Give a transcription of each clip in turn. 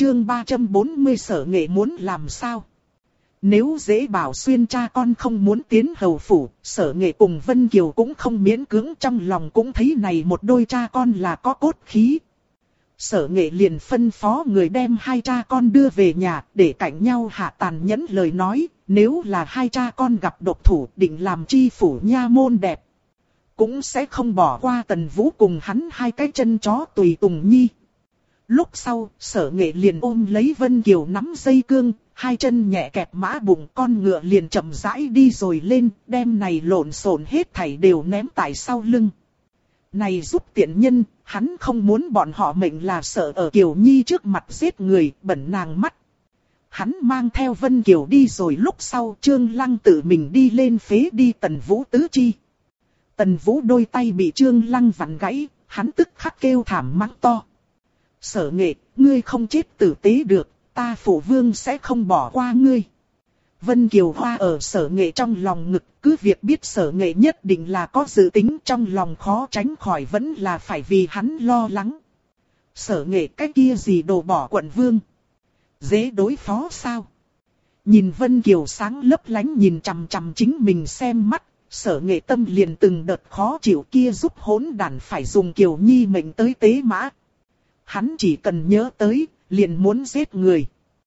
chương 340 Sở Nghệ muốn làm sao? Nếu Dễ Bảo Xuyên cha con không muốn tiến hầu phủ, Sở Nghệ cùng Vân Kiều cũng không miễn cưỡng, trong lòng cũng thấy này một đôi cha con là có cốt khí. Sở Nghệ liền phân phó người đem hai cha con đưa về nhà, để cạnh nhau hạ tàn nhẫn lời nói, nếu là hai cha con gặp độc thủ định làm chi phủ nha môn đẹp. Cũng sẽ không bỏ qua Tần Vũ cùng hắn hai cái chân chó tùy tùng nhi. Lúc sau, Sở Nghệ liền ôm lấy Vân Kiều nắm dây cương, hai chân nhẹ kẹp mã bụng, con ngựa liền chậm rãi đi rồi lên, đem này lộn xộn hết thảy đều ném tại sau lưng. Này giúp tiện nhân, hắn không muốn bọn họ mệnh là sợ ở Kiều Nhi trước mặt giết người, bẩn nàng mắt. Hắn mang theo Vân Kiều đi rồi, lúc sau Trương Lăng tự mình đi lên phế đi Tần Vũ tứ chi. Tần Vũ đôi tay bị Trương Lăng vặn gãy, hắn tức khắc kêu thảm mắng to. Sở Nghệ, ngươi không chết tử tế được, ta phụ vương sẽ không bỏ qua ngươi. Vân Kiều Hoa ở Sở Nghệ trong lòng ngực, cứ việc biết Sở Nghệ nhất định là có dự tính, trong lòng khó tránh khỏi vẫn là phải vì hắn lo lắng. Sở Nghệ, cái kia gì đồ bỏ quận vương? Dễ đối phó sao? Nhìn Vân Kiều sáng lấp lánh nhìn chằm chằm chính mình xem mắt, Sở Nghệ tâm liền từng đợt khó chịu, kia giúp hỗn đản phải dùng Kiều Nhi mệnh tới tế mã. Hắn chỉ cần nhớ tới, liền muốn giết người.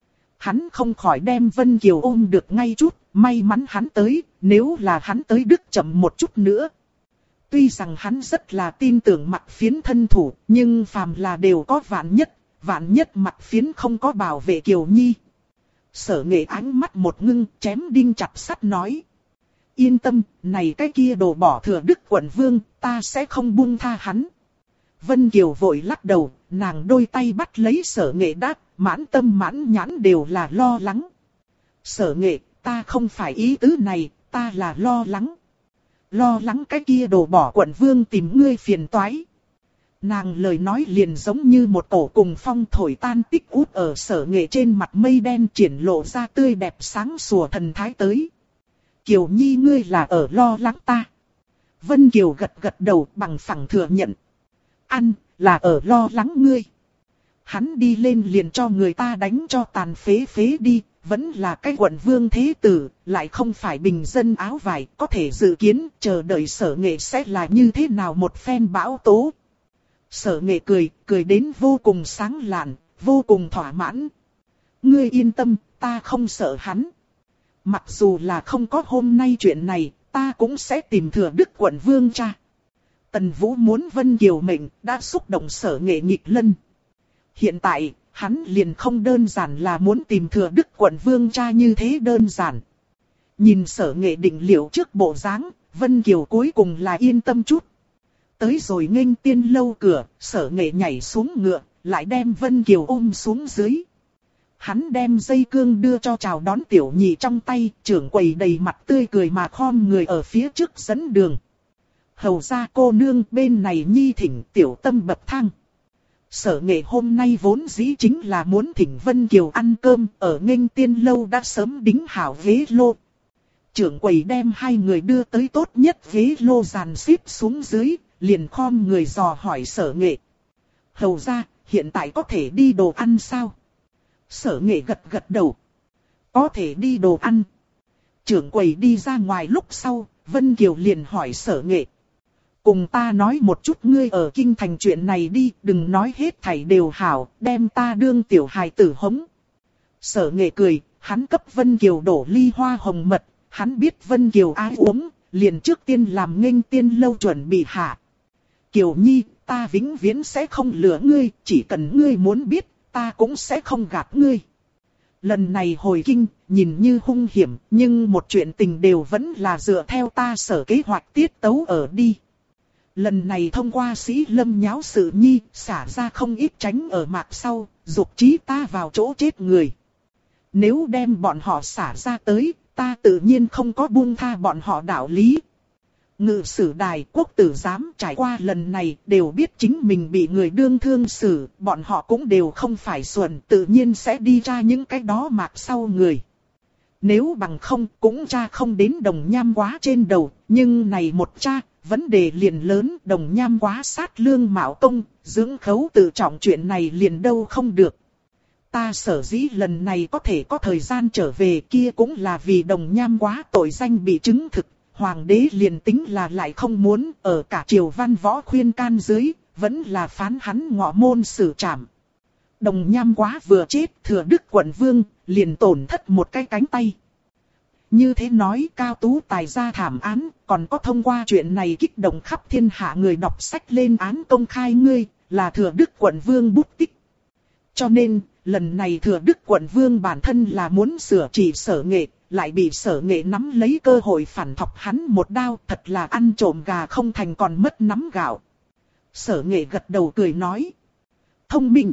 Hắn không khỏi đem Vân Kiều ôm được ngay chút, may mắn hắn tới, nếu là hắn tới đứt chậm một chút nữa. Tuy rằng hắn rất là tin tưởng Mặc Phiến thân thủ, nhưng phàm là đều có vạn nhất Mặc Phiến không có bảo vệ Kiều Nhi. Sở Nghệ ánh mắt một ngưng, chém đinh chặt sắt nói. Yên tâm, này cái kia đồ bỏ thừa đức quận vương, ta sẽ không buông tha hắn. Vân Kiều vội lắc đầu, nàng đôi tay bắt lấy Sở Nghệ đáp, mãn tâm mãn nhãn đều là lo lắng. Sở Nghệ, ta không phải ý tứ này, ta là lo lắng. Lo lắng cái kia đồ bỏ quận vương tìm ngươi phiền toái. Nàng lời nói liền giống như một cổ cùng phong thổi tan tích út ở Sở Nghệ trên mặt mây đen, triển lộ ra tươi đẹp sáng sủa thần thái tới. Kiều Nhi, ngươi là ở lo lắng ta. Vân Kiều gật gật đầu, bằng phẳng thừa nhận. Ăn, là ở lo lắng ngươi. Hắn đi lên liền cho người ta đánh cho tàn phế đi, vẫn là cái quận vương thế tử, lại không phải bình dân áo vải, có thể dự kiến, chờ đợi Sở Nghệ sẽ là như thế nào một phen bão tố. Sở Nghệ cười đến vô cùng sáng lạn, vô cùng thỏa mãn. Ngươi yên tâm, ta không sợ hắn. Mặc dù là không có hôm nay chuyện này, ta cũng sẽ tìm thừa đức quận vương cha. Tần Vũ muốn Vân Kiều mệnh, đã xúc động Sở Nghệ nghịch lân. Hiện tại, hắn liền không đơn giản là muốn tìm thừa đức quận vương cha như thế đơn giản. Nhìn Sở Nghệ định liệu trước bộ dáng, Vân Kiều cuối cùng là yên tâm chút. Tới rồi nghênh tiên lâu cửa, Sở Nghệ nhảy xuống ngựa, lại đem Vân Kiều ôm xuống dưới. Hắn đem dây cương đưa cho chào đón tiểu nhị trong tay, trưởng quầy đầy mặt tươi cười mà khom người ở phía trước dẫn đường. Hầu ra cô nương, bên này nhi thỉnh tiểu tâm bậc thang. Sở Nghệ hôm nay vốn dĩ chính là muốn thỉnh Vân Kiều ăn cơm, ở nghênh tiên lâu đã sớm đính hảo ghế lô. Trưởng quầy đem hai người đưa tới tốt nhất ghế lô dàn xếp xuống dưới, liền khom người dò hỏi Sở Nghệ. Hầu ra, hiện tại có thể đi đồ ăn sao? Sở Nghệ gật gật đầu. Có thể đi đồ ăn. Trưởng quầy đi ra ngoài lúc sau, Vân Kiều liền hỏi Sở Nghệ. Cùng ta nói một chút ngươi ở kinh thành chuyện này đi, đừng nói hết thảy đều hảo, đem ta đương tiểu hài tử hống. Sở Nghệ cười, hắn cấp Vân Kiều đổ ly hoa hồng mật, hắn biết Vân Kiều ái uống, liền trước tiên làm nghênh tiên lâu chuẩn bị hạ. Kiều Nhi, ta vĩnh viễn sẽ không lừa ngươi, chỉ cần ngươi muốn biết, ta cũng sẽ không gạt ngươi. Lần này hồi kinh, nhìn như hung hiểm, nhưng một chuyện tình đều vẫn là dựa theo ta sở kế hoạch tiết tấu ở đi. Lần này thông qua Sĩ Lâm nháo sự nhi, xả ra không ít tránh ở mạc sau, dục chí ta vào chỗ chết người. Nếu đem bọn họ xả ra tới, ta tự nhiên không có buông tha bọn họ đạo lý. Ngự sử đài, quốc tử giám trải qua lần này đều biết chính mình bị người đương thương xử, bọn họ cũng đều không phải xuẩn, tự nhiên sẽ đi tra những cái đó mạc sau người. Nếu bằng không cũng tra không đến đồng nham quá trên đầu, nhưng này một tra, vấn đề liền lớn, đồng nham quá sát lương mạo công, dưỡng khấu tự trọng chuyện này liền đâu không được. Ta sở dĩ lần này có thể có thời gian trở về kia cũng là vì Đồng Nham quá tội danh bị chứng thực. Hoàng đế liền tính là lại không muốn, ở cả triều văn võ khuyên can dưới, vẫn là phán hắn ngọ môn xử trảm. Đồng Nham quá vừa chết, Thừa Đức quận vương, liền tổn thất một cái cánh tay. Như thế nói Cao Tú Tài ra thảm án, còn có thông qua chuyện này kích động khắp thiên hạ người đọc sách lên án công khai ngươi, là Thừa Đức quận vương bút tích. Cho nên, lần này Thừa Đức quận vương bản thân là muốn sửa chỉ Sở Nghệ, lại bị Sở Nghệ nắm lấy cơ hội phản thọc hắn một đao, thật là ăn trộm gà không thành còn mất nắm gạo. Sở Nghệ gật đầu cười nói. Thông minh.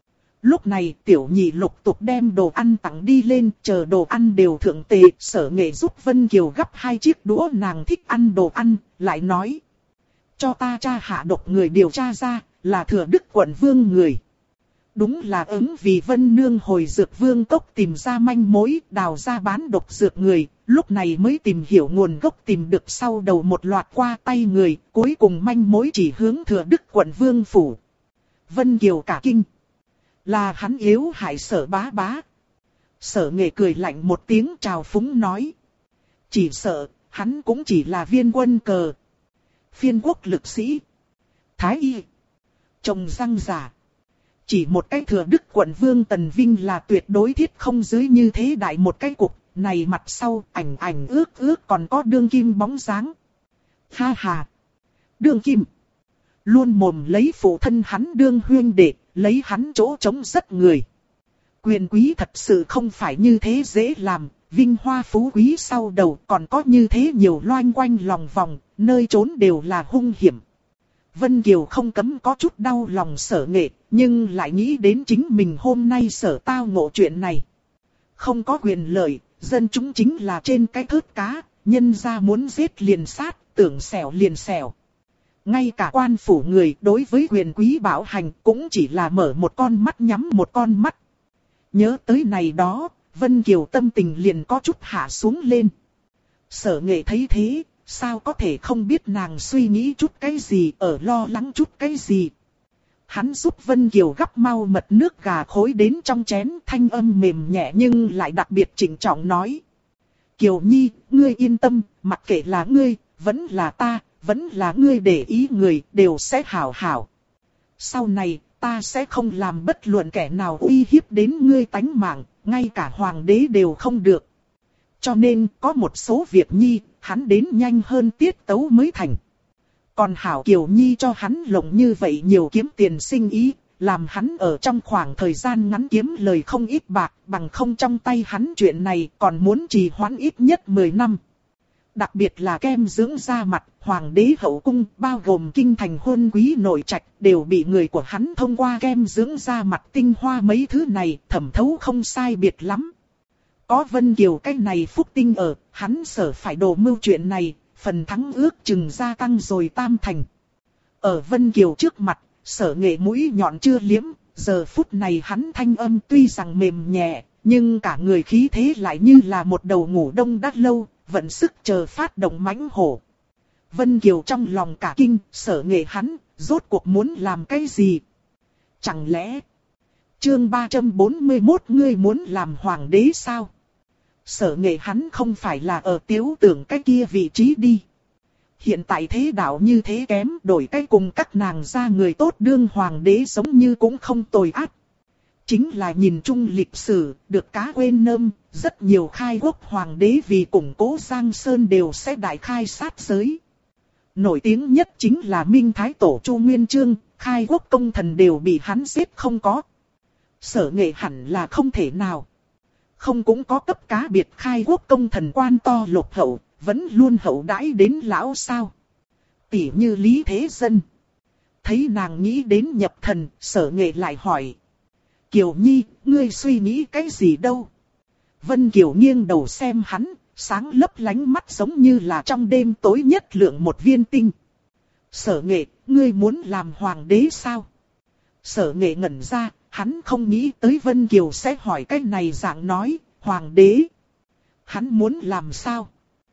Lúc này Tiểu Nhị lục tục đem đồ ăn tặng đi lên, chờ đồ ăn đều thượng tệ. Sở Nghệ giúp Vân Kiều gắp 2 chiếc đũa, nàng thích ăn đồ ăn, lại nói. Cho ta tra hạ độc người điều tra ra, là Thừa Đức quận vương người. Đúng là ứng vì Vân Nương hồi dược vương cốc tìm ra manh mối, đào ra bán độc dược người, lúc này mới tìm hiểu nguồn gốc, tìm được sau đầu một loạt qua tay người, cuối cùng manh mối chỉ hướng Thừa Đức quận vương phủ. Vân Kiều cả kinh. Là hắn yếu hại Sở bá bá. Sở Nghệ cười lạnh một tiếng trào phúng nói. Chỉ sợ, hắn cũng chỉ là viên quân cờ. Phiên quốc lực sĩ. Thái y. Trồng răng giả. Chỉ một cái Thừa Đức quận vương Tần Vinh là tuyệt đối thiết không dưới như thế đại một cái cục. Này mặt sau ảnh ước còn có đương kim bóng dáng. Ha ha. Đương kim. Luôn mồm lấy phụ thân hắn đương huyên đệ, lấy hắn chỗ trống rất người. Quyền quý thật sự không phải như thế dễ làm, vinh hoa phú quý sau đầu còn có như thế nhiều loanh quanh lòng vòng, nơi trốn đều là hung hiểm. Vân Kiều không cấm có chút đau lòng Sở Nghệ, nhưng lại nghĩ đến chính mình hôm nay sở tao ngộ chuyện này. Không có quyền lợi, dân chúng chính là trên cái thớt cá, nhân ra muốn giết liền sát, tưởng xẻo liền xẻo. Ngay cả quan phủ người đối với quyền quý bảo hành cũng chỉ là mở một con mắt nhắm một con mắt. Nhớ tới này đó, Vân Kiều tâm tình liền có chút hạ xuống lên. Sở Nghệ thấy thế, sao có thể không biết nàng suy nghĩ chút cái gì, ở lo lắng chút cái gì. Hắn giúp Vân Kiều gắp mau mật nước gà khối đến trong chén, thanh âm mềm nhẹ nhưng lại đặc biệt trịnh trọng nói. Kiều Nhi, ngươi yên tâm, mặc kệ là ngươi, vẫn là ta, vẫn là ngươi để ý người, đều sẽ hảo hảo. Sau này, ta sẽ không làm bất luận kẻ nào uy hiếp đến ngươi tánh mạng, ngay cả hoàng đế đều không được. Cho nên, có một số việc Nhi, hắn đến nhanh hơn tiết tấu mới thành. Còn hảo Kiều Nhi cho hắn lộng như vậy nhiều kiếm tiền sinh ý, làm hắn ở trong khoảng thời gian ngắn kiếm lời không ít bạc, bằng không trong tay hắn chuyện này còn muốn trì hoãn ít nhất 10 năm. Đặc biệt là kem dưỡng da mặt, hoàng đế hậu cung, bao gồm kinh thành huân quý nội trạch, đều bị người của hắn thông qua kem dưỡng da mặt tinh hoa mấy thứ này thẩm thấu không sai biệt lắm. Có Vân Kiều cái này phúc tinh ở, hắn sở phải đồ mưu chuyện này, phần thắng ước chừng gia tăng rồi tam thành. Ở Vân Kiều trước mặt, Sở Nghệ mũi nhọn chưa liếm, giờ phút này hắn thanh âm tuy rằng mềm nhẹ, nhưng cả người khí thế lại như là một đầu ngủ đông đã lâu, vận sức chờ phát động mãnh hổ. Vân Kiều trong lòng cả kinh, Sở Nghệ hắn, rốt cuộc muốn làm cái gì? Chẳng lẽ, chương 341 ngươi muốn làm hoàng đế sao? Sở Nghệ hắn không phải là ở Tiếu Tưởng cái kia vị trí đi. Hiện tại thế đạo như thế kém, đổi cái cùng các nàng ra người tốt đương hoàng đế giống như cũng không tồi ác. Chính là nhìn chung lịch sử, được cá quên nơm, rất nhiều khai quốc hoàng đế vì củng cố Giang Sơn đều sẽ đại khai sát giới. Nổi tiếng nhất chính là Minh Thái Tổ Chu Nguyên Chương, khai quốc công thần đều bị hắn giết không có. Sở Nghệ hẳn là không thể nào. Không cũng có cấp cá biệt khai quốc công thần quan to lục hậu, vẫn luôn hậu đãi đến lão sao. Tỉ như Lý Thế Dân. Thấy nàng nghĩ đến nhập thần, Sở Nghệ lại hỏi. Kiều Nhi, ngươi suy nghĩ cái gì đâu? Vân Kiều nghiêng đầu xem hắn, sáng lấp lánh mắt giống như là trong đêm tối nhất lượng một viên tinh. Sở Nghệ, ngươi muốn làm hoàng đế sao? Sở Nghệ ngẩn ra, hắn không nghĩ tới Vân Kiều sẽ hỏi cái này dạng nói, hoàng đế. Hắn muốn làm sao?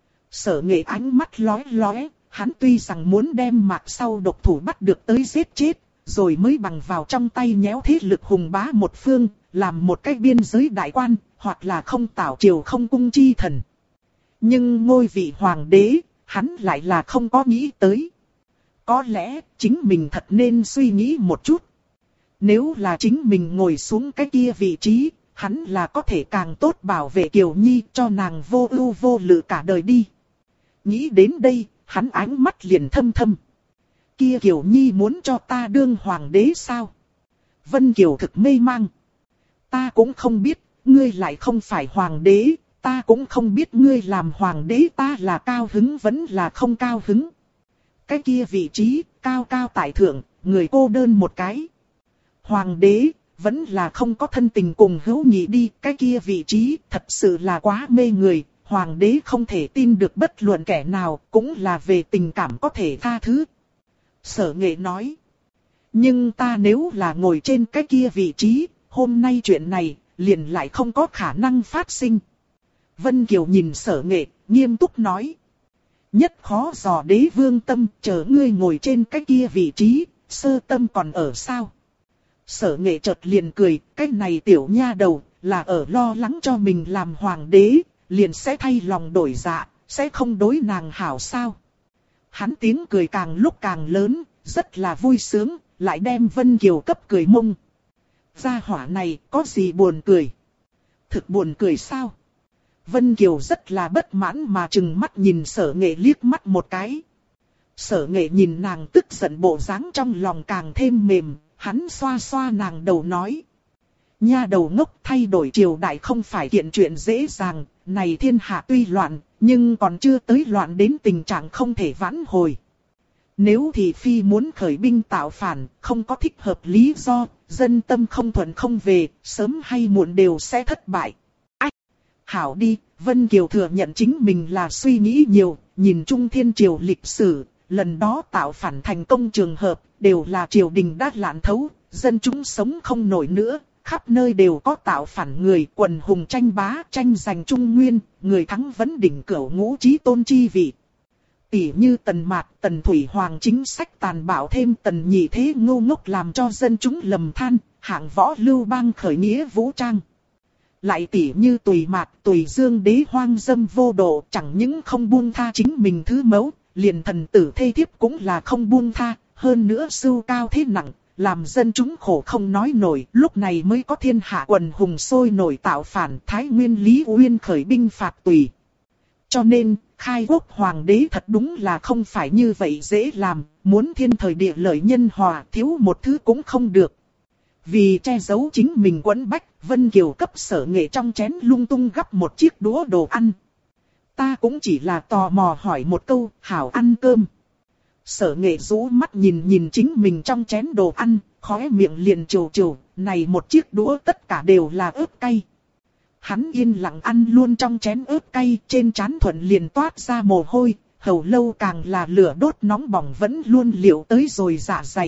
Sở Nghệ ánh mắt lóe lóe, hắn tuy rằng muốn đem Mạc Sau độc thủ bắt được tới giết chết, rồi mới bằng vào trong tay nhéo thế lực hùng bá một phương, làm một cái biên giới đại quan, hoặc là không tảo triều không cung chi thần. Nhưng ngôi vị hoàng đế, hắn lại là không có nghĩ tới. Có lẽ, chính mình thật nên suy nghĩ một chút. Nếu là chính mình ngồi xuống cái kia vị trí, hắn là có thể càng tốt bảo vệ Kiều Nhi cho nàng vô ưu vô lự cả đời đi. Nghĩ đến đây, hắn ánh mắt liền thâm thâm. Kia Kiều Nhi muốn cho ta đương hoàng đế sao? Vân Kiều thực mê mang. Ta cũng không biết, ngươi lại không phải hoàng đế, ta cũng không biết ngươi làm hoàng đế ta là cao hứng vẫn là không cao hứng. Cái kia vị trí, cao cao tại thượng, người cô đơn một cái. Hoàng đế, vẫn là không có thân tình cùng hữu nghị đi, cái kia vị trí, thật sự là quá mê người. Hoàng đế không thể tin được bất luận kẻ nào, cũng là về tình cảm có thể tha thứ. Sở Nghệ nói. Nhưng ta nếu là ngồi trên cái kia vị trí, hôm nay chuyện này, liền lại không có khả năng phát sinh. Vân Kiều nhìn Sở Nghệ, nghiêm túc nói. Nhất khó dò đế vương tâm, chờ ngươi ngồi trên cái kia vị trí, sơ tâm còn ở sao? Sở Nghệ chợt liền cười, cái này tiểu nha đầu, là ở lo lắng cho mình làm hoàng đế, liền sẽ thay lòng đổi dạ, sẽ không đối nàng hảo sao? Hắn tiếng cười càng lúc càng lớn, rất là vui sướng, lại đem Vân Kiều cấp cười mông. Gia hỏa này có gì buồn cười? Thực buồn cười sao? Vân Kiều rất là bất mãn mà trừng mắt nhìn Sở Nghệ liếc mắt một cái. Sở Nghệ nhìn nàng tức giận bộ dáng trong lòng càng thêm mềm, hắn xoa xoa nàng đầu nói. Nha đầu ngốc, thay đổi triều đại không phải kiện chuyện dễ dàng, này thiên hạ tuy loạn, nhưng còn chưa tới loạn đến tình trạng không thể vãn hồi. Nếu thị phi muốn khởi binh tạo phản, không có thích hợp lý do, dân tâm không thuận không về, sớm hay muộn đều sẽ thất bại. Hảo đi, Vân Kiều thừa nhận chính mình là suy nghĩ nhiều, nhìn Trung Thiên Triều lịch sử, lần đó tạo phản thành công trường hợp, đều là triều đình đã lạn thấu, dân chúng sống không nổi nữa, khắp nơi đều có tạo phản người, quần hùng tranh bá, tranh giành Trung Nguyên, người thắng vấn đỉnh cửu ngũ chí tôn chi vị. Tỷ như Tần Mạt, Tần Thủy Hoàng chính sách tàn bạo thêm Tần Nhị Thế ngu ngốc làm cho dân chúng lầm than, hạng võ Lưu Bang khởi nghĩa vũ trang. Lại tỷ như Tùy Mạt, Tùy Dương đế hoang dâm vô độ, chẳng những không buông tha chính mình thứ mẫu, liền thần tử thê thiếp cũng là không buông tha, hơn nữa sưu cao thế nặng, làm dân chúng khổ không nói nổi, lúc này mới có thiên hạ quần hùng sôi nổi tạo phản, Thái Nguyên Lý Uyên khởi binh phạt Tùy. Cho nên, khai quốc hoàng đế thật đúng là không phải như vậy dễ làm, muốn thiên thời địa lợi nhân hòa, thiếu một thứ cũng không được. Vì che giấu chính mình quẫn bách, Vân Kiều cấp Sở Nghệ trong chén lung tung gắp một chiếc đũa đồ ăn. Ta cũng chỉ là tò mò hỏi một câu, hảo ăn cơm. Sở Nghệ rũ mắt nhìn nhìn chính mình trong chén đồ ăn, khóe miệng liền trầu trầu, này một chiếc đũa tất cả đều là ớt cay. Hắn yên lặng ăn luôn trong chén ớt cay, trên trán thuận liền toát ra mồ hôi, hầu lâu càng là lửa đốt nóng bỏng vẫn luôn liệu tới rồi dạ dày.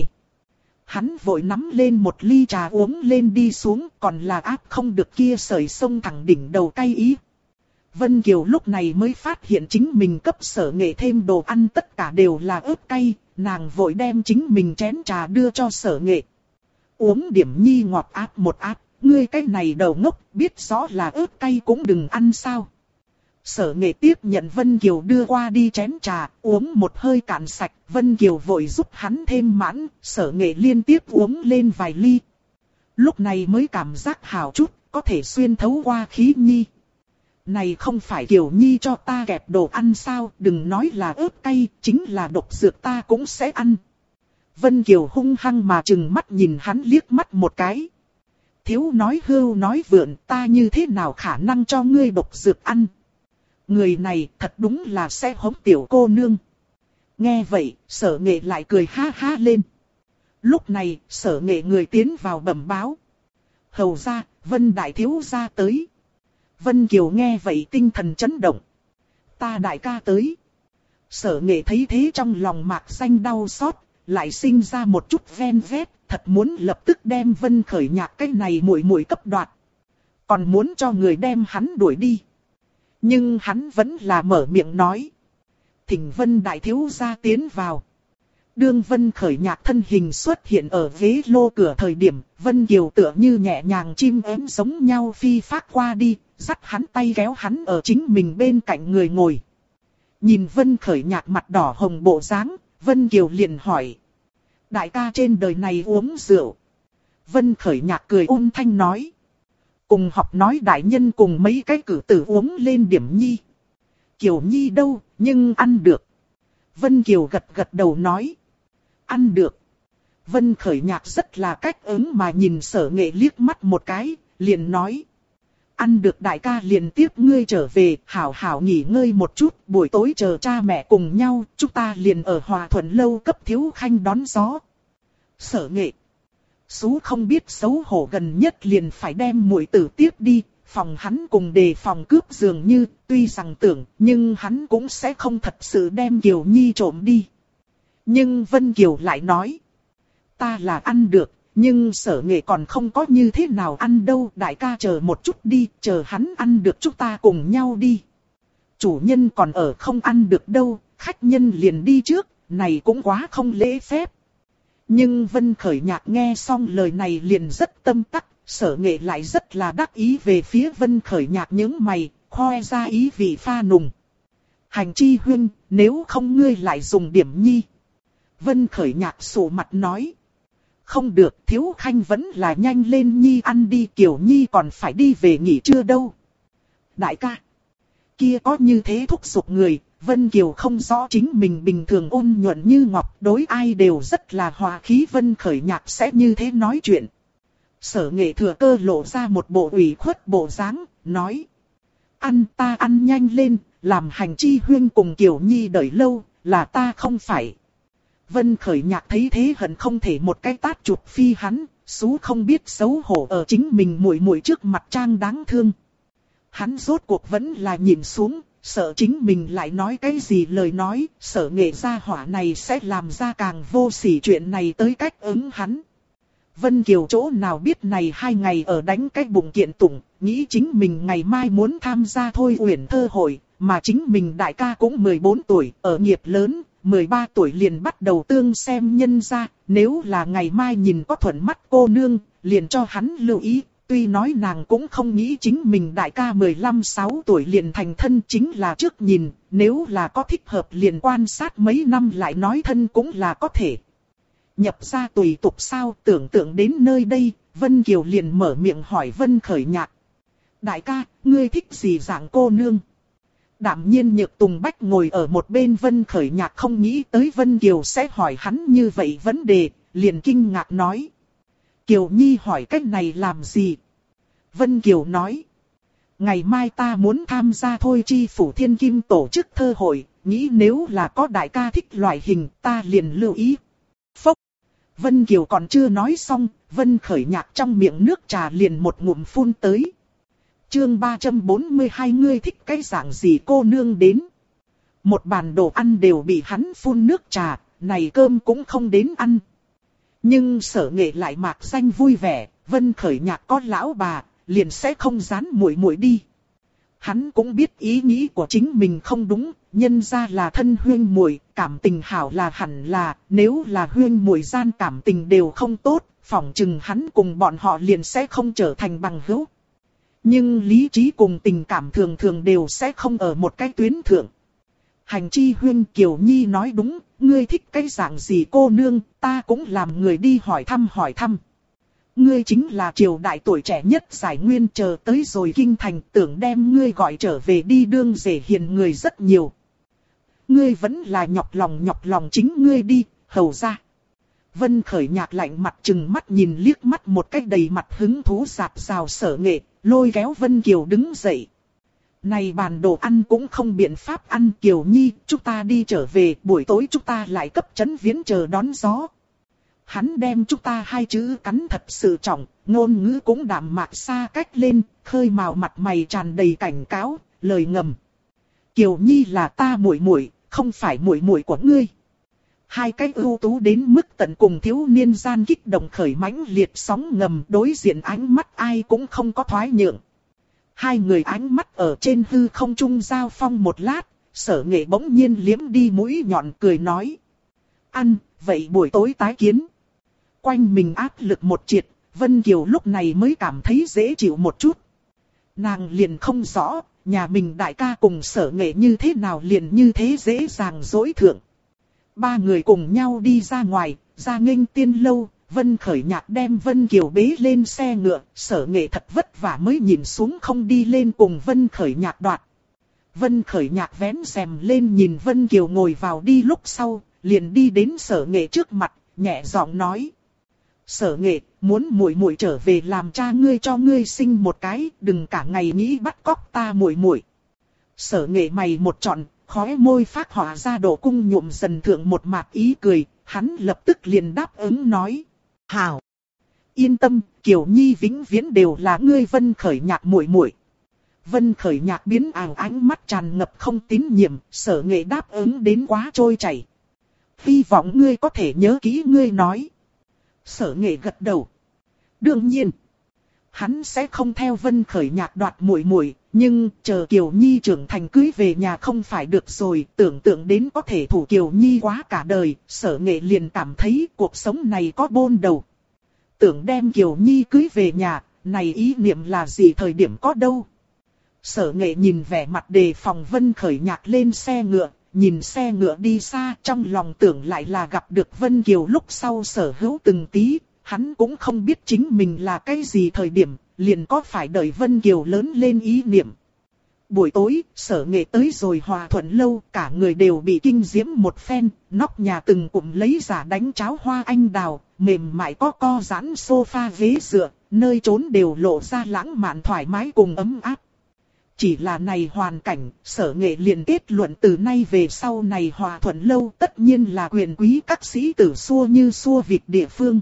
Hắn vội nắm lên một ly trà uống lên đi xuống, còn là áp không được kia sợi sông thẳng đỉnh đầu cay ý. Vân Kiều lúc này mới phát hiện chính mình cấp Sở Nghệ thêm đồ ăn tất cả đều là ớt cay, nàng vội đem chính mình chén trà đưa cho Sở Nghệ. Uống điểm nhi ngọt áp một áp, ngươi cái này đầu ngốc, biết rõ là ớt cay cũng đừng ăn sao. Sở Nghệ tiếp nhận Vân Kiều đưa qua đi chén trà, uống một hơi cạn sạch, Vân Kiều vội giúp hắn thêm mãn, Sở Nghệ liên tiếp uống lên vài ly. Lúc này mới cảm giác hào chút, có thể xuyên thấu qua khí nhi. Này không phải Kiều Nhi cho ta kẹp đồ ăn sao, đừng nói là ớt cay, chính là độc dược ta cũng sẽ ăn. Vân Kiều hung hăng mà trừng mắt nhìn hắn liếc mắt một cái. Thiếu nói hưu nói vượn, ta như thế nào khả năng cho ngươi độc dược ăn. Người này thật đúng là sẽ hống tiểu cô nương. Nghe vậy, Sở Nghệ lại cười ha ha lên. Lúc này, Sở Nghệ người tiến vào bẩm báo. Hầu ra, Vân đại thiếu gia tới. Vân Kiều nghe vậy tinh thần chấn động. Ta đại ca tới. Sở Nghệ thấy thế trong lòng mạc xanh đau xót, lại sinh ra một chút ven vét, thật muốn lập tức đem Vân Khởi Nhạc cái này muội muội cấp đoạt. Còn muốn cho người đem hắn đuổi đi. Nhưng hắn vẫn là mở miệng nói. Thỉnh Vân đại thiếu gia tiến vào. Đương Vân Khởi Nhạc thân hình xuất hiện ở ghế lô cửa thời điểm, Vân Kiều tựa như nhẹ nhàng chim ếm giống nhau phi phác qua đi, dắt hắn tay kéo hắn ở chính mình bên cạnh người ngồi. Nhìn Vân Khởi Nhạc mặt đỏ hồng bộ dáng, Vân Kiều liền hỏi. Đại ca trên đời này uống rượu. Vân Khởi Nhạc cười ôn thanh nói. Cùng học nói đại nhân cùng mấy cái cử tử uống lên điểm nhi. Kiều Nhi đâu, nhưng ăn được. Vân Kiều gật gật đầu nói. Ăn được. Vân Khởi Nhạc rất là cách ứng mà nhìn Sở Nghệ liếc mắt một cái, liền nói. Ăn được đại ca liền tiếp ngươi trở về, hảo hảo nghỉ ngơi một chút, buổi tối chờ cha mẹ cùng nhau, chúng ta liền ở Hòa Thuận Lâu cấp thiếu khanh đón gió. Sở Nghệ. Sú không biết xấu hổ gần nhất liền phải đem muội tử tiếp đi, phòng hắn cùng đề phòng cướp dường như, tuy rằng tưởng, nhưng hắn cũng sẽ không thật sự đem Kiều Nhi trộm đi. Nhưng Vân Kiều lại nói, ta là ăn được, nhưng Sở Nghệ còn không có như thế nào ăn đâu, đại ca chờ một chút đi, chờ hắn ăn được chúng ta cùng nhau đi. Chủ nhân còn ở không ăn được đâu, khách nhân liền đi trước, này cũng quá không lễ phép. Nhưng Vân Khởi Nhạc nghe xong lời này liền rất tâm tắc, Sở Nghệ lại rất là đắc ý về phía Vân Khởi Nhạc những mày, khoe ra ý vị pha nùng. Hành Chi huynh, nếu không ngươi lại dùng điểm nhi. Vân Khởi Nhạc sụ mặt nói. Không được, thiếu khanh vẫn là nhanh lên nhi ăn đi, Kiều Nhi còn phải đi về nghỉ trưa đâu. Đại ca, kia có như thế thúc giục người, Vân Kiều không rõ chính mình bình thường ôn nhuận như ngọc, đối ai đều rất là hòa khí. Vân Khởi Nhạc sẽ như thế nói chuyện. Sở Nghệ thừa cơ lộ ra một bộ ủy khuất bộ dáng, nói. Ăn ta ăn nhanh lên, làm Hành Chi huynh cùng Kiều Nhi đợi lâu, là ta không phải. Vân Khởi Nhạc thấy thế hận không thể một cái tát chụp phi hắn, Sú không biết xấu hổ ở chính mình muội muội trước mặt trang đáng thương. Hắn rốt cuộc vẫn là nhìn xuống, sợ chính mình lại nói cái gì lời nói, Sở Nghệ gia hỏa này sẽ làm ra càng vô sỉ chuyện này tới cách ứng hắn. Vân Kiều chỗ nào biết này 2 ngày ở đánh cái bụng kiện tụng, nghĩ chính mình ngày mai muốn tham gia Thôi Uyển Thơ hội, mà chính mình đại ca cũng 14 tuổi, ở nghiệp lớn, 13 tuổi liền bắt đầu tương xem nhân gia, nếu là ngày mai nhìn có thuận mắt cô nương, liền cho hắn lưu ý. Tuy nói nàng cũng không nghĩ chính mình đại ca 15-6 tuổi liền thành thân, chính là trước nhìn, nếu là có thích hợp liền quan sát mấy năm lại nói thân cũng là có thể. Nhập ra tùy tục sao, tưởng tượng đến nơi đây, Vân Kiều liền mở miệng hỏi Vân Khởi Nhạc. Đại ca, ngươi thích gì dạng cô nương? Đạm nhiên Nhược Tùng Bách ngồi ở một bên, Vân Khởi Nhạc không nghĩ tới Vân Kiều sẽ hỏi hắn như vậy vấn đề, liền kinh ngạc nói. Kiều Nhi hỏi cách này làm gì? Vân Kiều nói. Ngày mai ta muốn tham gia Thôi Chi Phủ Thiên Kim tổ chức thơ hội, nghĩ nếu là có đại ca thích loại hình ta liền lưu ý. Phốc. Vân Kiều còn chưa nói xong, Vân Khởi Nhạc trong miệng nước trà liền một ngụm phun tới. Chương 342 ngươi thích cái dạng gì cô nương đến. Một bàn đồ ăn đều bị hắn phun nước trà, này cơm cũng không đến ăn. Nhưng Sở Nghệ lại mạc danh vui vẻ, Vân Khởi Nhạc có lão bà, liền sẽ không dán muội muội đi. Hắn cũng biết ý nghĩ của chính mình không đúng, nhân ra là thân huyên muội, cảm tình hảo là hẳn là, nếu là huyên muội gian cảm tình đều không tốt, phỏng chừng hắn cùng bọn họ liền sẽ không trở thành bằng hữu. Nhưng lý trí cùng tình cảm thường thường đều sẽ không ở một cái tuyến thượng. Hành Chi huyên, Kiều Nhi nói đúng, ngươi thích cái dạng gì cô nương, ta cũng làm người đi hỏi thăm hỏi thăm. Ngươi chính là triều đại tuổi trẻ nhất giải nguyên, chờ tới rồi kinh thành, tưởng đem ngươi gọi trở về đi đương rể hiền người rất nhiều. Ngươi vẫn là nhọc lòng chính ngươi đi, hầu ra. Vân Khởi Nhạc lạnh mặt trừng mắt nhìn liếc mắt một cách đầy mặt hứng thú rạp rào Sở Nghệ, lôi kéo Vân Kiều đứng dậy. Này bàn đồ ăn cũng không biện pháp ăn, Kiều Nhi, chúng ta đi trở về, buổi tối chúng ta lại cấp trấn viễn chờ đón gió. Hắn đem chúng ta 2 chữ cắn thật sự trọng, ngôn ngữ cũng đạm mạc xa cách lên, khơi màu mặt mày tràn đầy cảnh cáo, lời ngầm. Kiều Nhi là ta muội muội, không phải muội muội của ngươi. 2 cái ưu tú đến mức tận cùng thiếu niên gian kích động khởi mãnh liệt sóng ngầm, đối diện ánh mắt ai cũng không có thoái nhượng. 2 người ánh mắt ở trên hư không trung giao phong một lát, Sở Nghệ bỗng nhiên liếm đi mũi nhọn cười nói. Ăn, vậy buổi tối tái kiến. Quanh mình áp lực một triệt, Vân Kiều lúc này mới cảm thấy dễ chịu một chút. Nàng liền không rõ, nhà mình đại ca cùng Sở Nghệ như thế nào liền như thế dễ dàng dối thượng. Ba người cùng nhau đi ra ngoài, ra nghênh tiên lâu, Vân Khởi Nhạc đem Vân Kiều bế lên xe ngựa, Sở Nghệ thật vất vả mới nhìn xuống không đi lên cùng Vân Khởi Nhạc đoạt. Vân Khởi Nhạc vén rèm lên nhìn Vân Kiều ngồi vào đi lúc sau, liền đi đến Sở Nghệ trước mặt, nhẹ giọng nói. Sở Nghệ, muốn muội muội trở về làm cha ngươi cho ngươi sinh một cái, đừng cả ngày nghĩ bắt cóc ta muội muội. Sở Nghệ mày một trọn, khóe môi phát họa ra độ cung nhuộm dần thượng một mạt ý cười, hắn lập tức liền đáp ứng nói. Hảo! Yên tâm, Kiều Nhi vĩnh viễn đều là ngươi Vân Khởi Nhạc muội muội. Vân Khởi Nhạc biến ảo ánh mắt tràn ngập không tín nhiệm, Sở Nghệ đáp ứng đến quá trôi chảy. Hy vọng ngươi có thể nhớ kỹ ngươi nói. Sở Nghệ gật đầu. Đương nhiên, hắn sẽ không theo Vân Khởi Nhạc đoạt muội muội, nhưng chờ Kiều Nhi trưởng thành cưới về nhà không phải được rồi, tưởng tượng đến có thể thủ Kiều Nhi quá cả đời, Sở Nghệ liền cảm thấy cuộc sống này có bôn đầu. Tưởng đem Kiều Nhi cưới về nhà, này ý niệm là gì thời điểm có đâu. Sở Nghệ nhìn vẻ mặt đề phòng Vân Khởi Nhạc lên xe ngựa, nhìn xe ngựa đi xa, trong lòng tưởng lại là gặp được Vân Kiều lúc sau sở hữu từng tí, hắn cũng không biết chính mình là cái gì thời điểm, liền có phải đợi Vân Kiều lớn lên ý niệm. Buổi tối, Sở Nghệ tới rồi Hòa Thuận lâu, cả người đều bị kinh diễm một phen, nóc nhà từng cụm lấy giả đánh cháo hoa anh đào, mềm mại có co giãn sofa ghế dựa, nơi trốn đều lộ ra lãng mạn thoải mái cùng ấm áp. Chỉ là này hoàn cảnh, Sở Nghệ liền kết luận từ nay về sau này Hòa Thuận lâu tất nhiên là quyền quý các sĩ tử xua như xua vịt địa phương.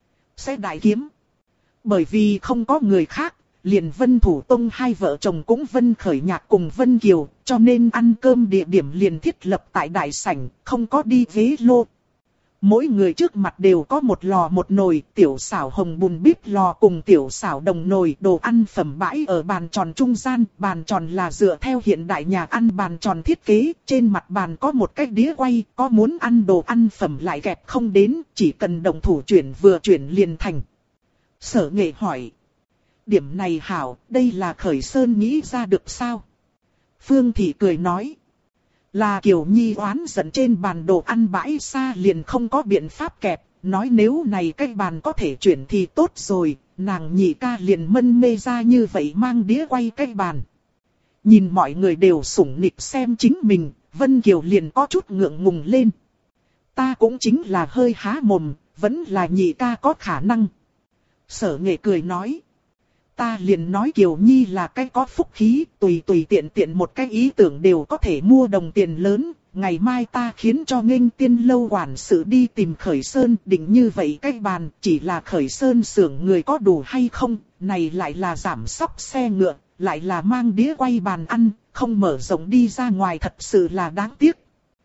Sẽ đại kiếm. Bởi vì không có người khác, liền Vân Thủ Tông hai vợ chồng cũng Vân Khởi Nhạc cùng Vân Kiều, cho nên ăn cơm địa điểm liền thiết lập tại đại sảnh, không có đi ghế lô. Mỗi người trước mặt đều có một lò một nồi, tiểu xảo hồng bùn bếp lò cùng tiểu xảo đồng nồi, đồ ăn phẩm bãi ở bàn tròn trung gian. Bàn tròn là dựa theo hiện đại nhà ăn bàn tròn thiết kế, trên mặt bàn có một cái đĩa quay, có muốn ăn đồ ăn phẩm lại kẹp không đến, chỉ cần động thủ chuyển vừa chuyển liền thành. Sở Nghệ hỏi. Điểm này hảo, đây là Khởi Sơn nghĩ ra được sao? Phương Thị cười nói. Là Kiều Nhi oán giận trên bàn đồ ăn bãi xa liền không có biện pháp kẹp, nói nếu này cái bàn có thể chuyển thì tốt rồi, nàng nhị ca liền mân mê ra như vậy mang đĩa quay cái bàn. Nhìn mọi người đều sủng nịch xem chính mình, Vân Kiều liền có chút ngượng ngùng lên. Ta cũng chính là hơi há mồm, vẫn là nhị ca có khả năng. Sở Nghệ cười nói. Ta liền nói Kiều Nhi là cái có phúc khí, tùy tiện tiện một cái ý tưởng đều có thể mua đồng tiền lớn. Ngày mai ta khiến cho nghênh tiên lâu quản sự đi tìm Khởi Sơn, định như vậy cái bàn, chỉ là Khởi Sơn xưởng người có đủ hay không, này lại là giảm sóc xe ngựa, lại là mang đĩa quay bàn ăn, không mở rộng đi ra ngoài thật sự là đáng tiếc.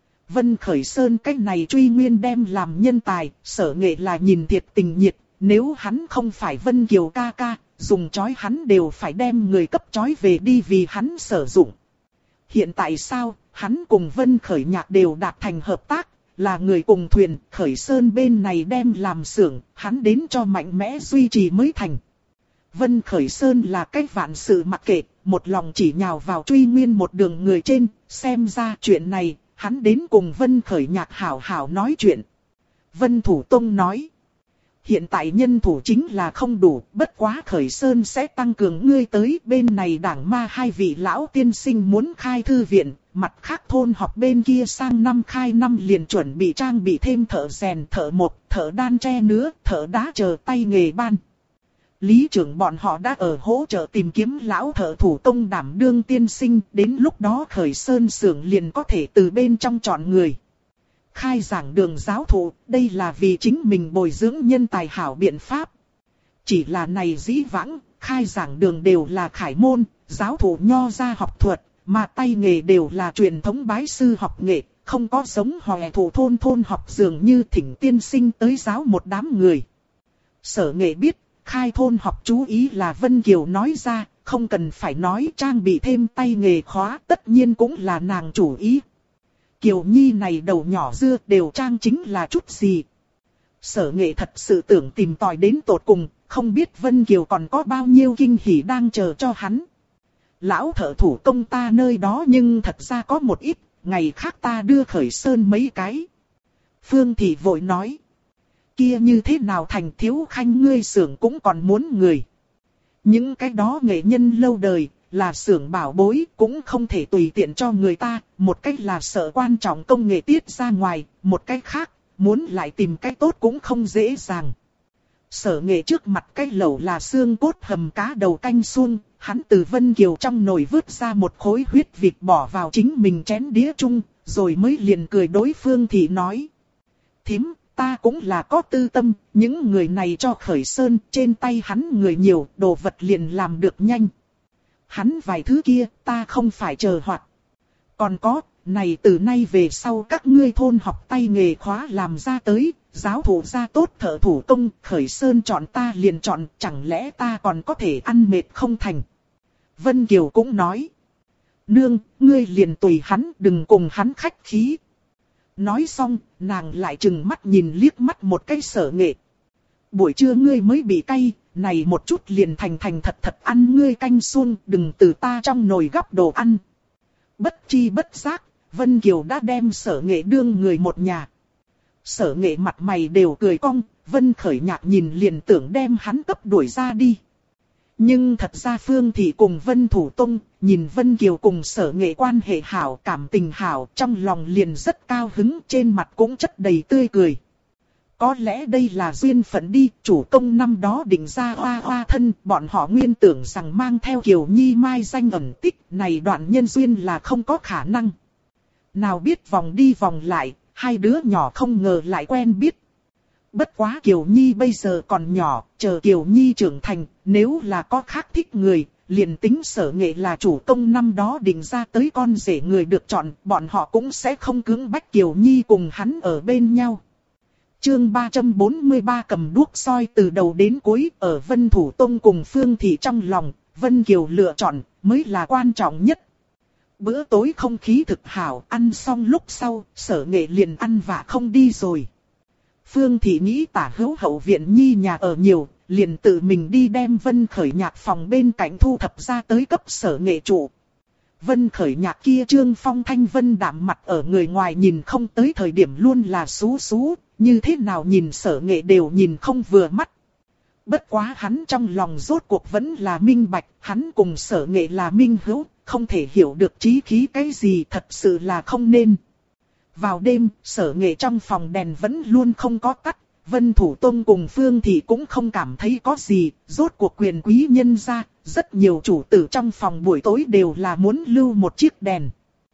Vân Khởi Sơn cái này truy nguyên đem làm nhân tài, Sở Nghệ là nhìn thiệt tình nhiệt, nếu hắn không phải Vân Kiều ca ca, dùng chói hắn đều phải đem người cấp chói về đi vì hắn sử dụng. Hiện tại sao, hắn cùng Vân Khởi Nhạc đều đạt thành hợp tác, là người cùng thuyền, Khởi Sơn bên này đem làm xưởng, hắn đến cho mạnh mẽ duy trì mới thành. Vân Khởi Sơn là cái vạn sự mặc kệ, một lòng chỉ nhào vào truy nguyên một đường người trên, xem ra chuyện này, hắn đến cùng Vân Khởi Nhạc hảo hảo nói chuyện. Vân Thủ Tông nói. Hiện tại nhân thủ chính là không đủ, bất quá Khởi Sơn sẽ tăng cường ngươi tới bên này đảng ma hai vị lão tiên sinh muốn khai thư viện, mặt khác thôn học bên kia sang năm khai năm liền chuẩn bị trang bị thêm thợ rèn, thợ mộc, thợ đan tre nứa, thợ đá chờ tay nghề ban. Lý trưởng bọn họ đã ở hỗ trợ tìm kiếm lão thợ thủ công đảm đương tiên sinh, đến lúc đó Khởi Sơn xưởng liền có thể từ bên trong chọn người. Khai giảng đường giáo thụ, đây là vì chính mình bồi dưỡng nhân tài hảo biện pháp. Chỉ là này dĩ vãng, khai giảng đường đều là khải môn, giáo thụ nho ra học thuật, mà tay nghề đều là truyền thống bái sư học nghệ, không có giống hòe thủ thôn học dường như thỉnh tiên sinh tới giáo một đám người. Sở Nghệ biết, khai thôn học chú ý là Vân Kiều nói ra, không cần phải nói trang bị thêm tay nghề khóa, tất nhiên cũng là nàng chủ ý. Kiều Nhi này đầu nhỏ dưa đều trang chính là chút gì. Sở Nghệ thật sự tưởng tìm tòi đến tột cùng, không biết Vân Kiều còn có bao nhiêu kinh hỉ đang chờ cho hắn. Lão thợ thủ công ta nơi đó nhưng thật ra có một ít, ngày khác ta đưa khởi sơn mấy cái. Phương Thị vội nói. Kia như thế nào thành thiếu khanh ngươi xưởng cũng còn muốn người. Những cái đó nghệ nhân lâu đời, là xưởng bảo bối cũng không thể tùy tiện cho người ta. Một cách là sợ quan trọng công nghệ tiết ra ngoài, một cách khác, muốn lại tìm cách tốt cũng không dễ dàng. Sở Nghệ trước mặt cái lẩu là xương cốt hầm cá đầu canh suông, hắn từ Vân Kiều trong nồi vớt ra một khối huyết vịt bỏ vào chính mình chén đĩa chung, rồi mới liền cười đối Phương Thị nói. Thím, ta cũng là có tư tâm, những người này cho khởi sơn, trên tay hắn người nhiều, đồ vật liền làm được nhanh. Hắn vài thứ kia, ta không phải chờ hoạt. Còn có, này từ nay về sau các ngươi thôn học tay nghề khóa làm ra tới, giáo thụ ra tốt thợ thủ công, khởi sơn chọn ta liền chọn, chẳng lẽ ta còn có thể ăn mệt không thành. Vân Kiều cũng nói. Nương, ngươi liền tùy hắn, đừng cùng hắn khách khí. Nói xong, nàng lại trừng mắt nhìn liếc mắt một cái Sở Nghệ. Buổi trưa ngươi mới bị cay, này một chút liền thành thật thật ăn ngươi canh suông, đừng từ ta trong nồi gắp đồ ăn. Bất chi bất giác, Vân Kiều đã đem Sở Nghệ đương người một nhà. Sở Nghệ mặt mày đều cười cong, Vân Khởi Nhạc nhìn liền tưởng đem hắn cấp đuổi ra đi. Nhưng thật ra Phương Thị cùng Vân Thủ Tông, nhìn Vân Kiều cùng Sở Nghệ quan hệ hảo, cảm tình hảo, trong lòng liền rất cao hứng, trên mặt cũng chất đầy tươi cười. Có lẽ đây là duyên phận đi, chủ công năm đó định ra hoa hoa thân, bọn họ nguyên tưởng rằng mang theo Kiều Nhi mai danh ẩn tích, này đoạn nhân duyên là không có khả năng. Nào biết vòng đi vòng lại, hai đứa nhỏ không ngờ lại quen biết. Bất quá Kiều Nhi bây giờ còn nhỏ, chờ Kiều Nhi trưởng thành, nếu là có khác thích người, liền tính Sở Nghệ là chủ công năm đó định ra tới con rể người được chọn, bọn họ cũng sẽ không cưỡng bách Kiều Nhi cùng hắn ở bên nhau. Chương 343 cầm đuốc soi từ đầu đến cuối, ở Vân Thủ Tông cùng Phương Thị trong lòng, Vân Kiều lựa chọn mới là quan trọng nhất. Bữa tối không khí thực hảo, ăn xong lúc sau, Sở Nghệ liền ăn vạ không đi rồi. Phương Thị nghĩ tả hữu hậu viện Nhi nhà ở nhiều, liền tự mình đi đem Vân Khởi Nhạc phòng bên cạnh thu thập ra tới cấp Sở Nghệ trụ. Vân Khởi Nhạc kia trương phong thanh vân đạm mặt ở người ngoài nhìn không tới thời điểm luôn là xú xú, như thế nào nhìn Sở Nghệ đều nhìn không vừa mắt. Bất quá hắn trong lòng rốt cuộc vẫn là minh bạch, hắn cùng Sở Nghệ là minh hữu, không thể hiểu được chí khí cái gì, thật sự là không nên. Vào đêm, Sở Nghệ trong phòng đèn vẫn luôn không có tắt, Vân Thủ Tông cùng Phương Thị cũng không cảm thấy có gì, rốt cuộc quyền quý nhân gia, rất nhiều chủ tử trong phòng buổi tối đều là muốn lưu một chiếc đèn.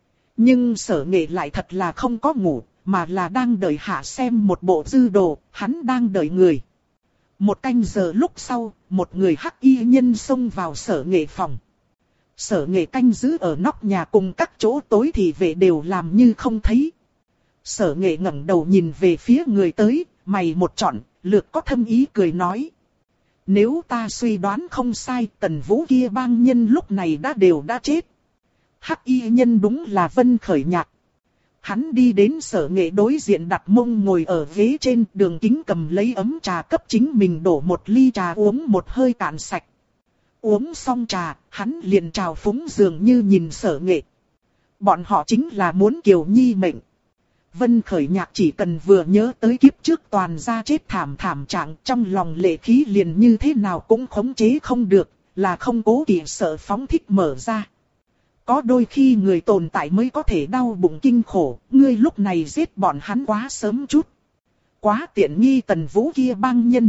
Nhưng Sở Nghệ lại thật là không có ngủ, mà là đang đợi hạ xem một bộ dư đồ, hắn đang đợi người. Một canh giờ lúc sau, một người hắc y nhân xông vào Sở Nghệ phòng. Sở Nghệ canh giữ ở nóc nhà cùng các chỗ tối thì vệ đều làm như không thấy. Sở Nghệ ngẩng đầu nhìn về phía người tới, mày một trọn, lược có thâm ý cười nói. Nếu ta suy đoán không sai, Tần Vũ kia bang nhân lúc này đã chết. Hắc y nhân đúng là Vân Khởi Nhạc. Hắn đi đến Sở Nghệ đối diện đặt mông ngồi ở ghế trên, Đường Kính cầm lấy ấm trà cấp chính mình đổ một ly trà uống một hơi cạn sạch. Uống xong trà, hắn liền trào phúng dường như nhìn Sở Nghệ. Bọn họ chính là muốn Kiều Nhi mệnh. Vân Khởi Nhạc chỉ cần vừa nhớ tới kiếp trước toàn gia chết thảm trạng, trong lòng lệ khí liền như thế nào cũng khống chế không được, là không cố kỵ sợ phóng thích mở ra. Có đôi khi người tồn tại mới có thể đau bụng kinh khổ, ngươi lúc này giết bọn hắn quá sớm chút. Quá tiện nghi Tần Vũ kia bang nhân.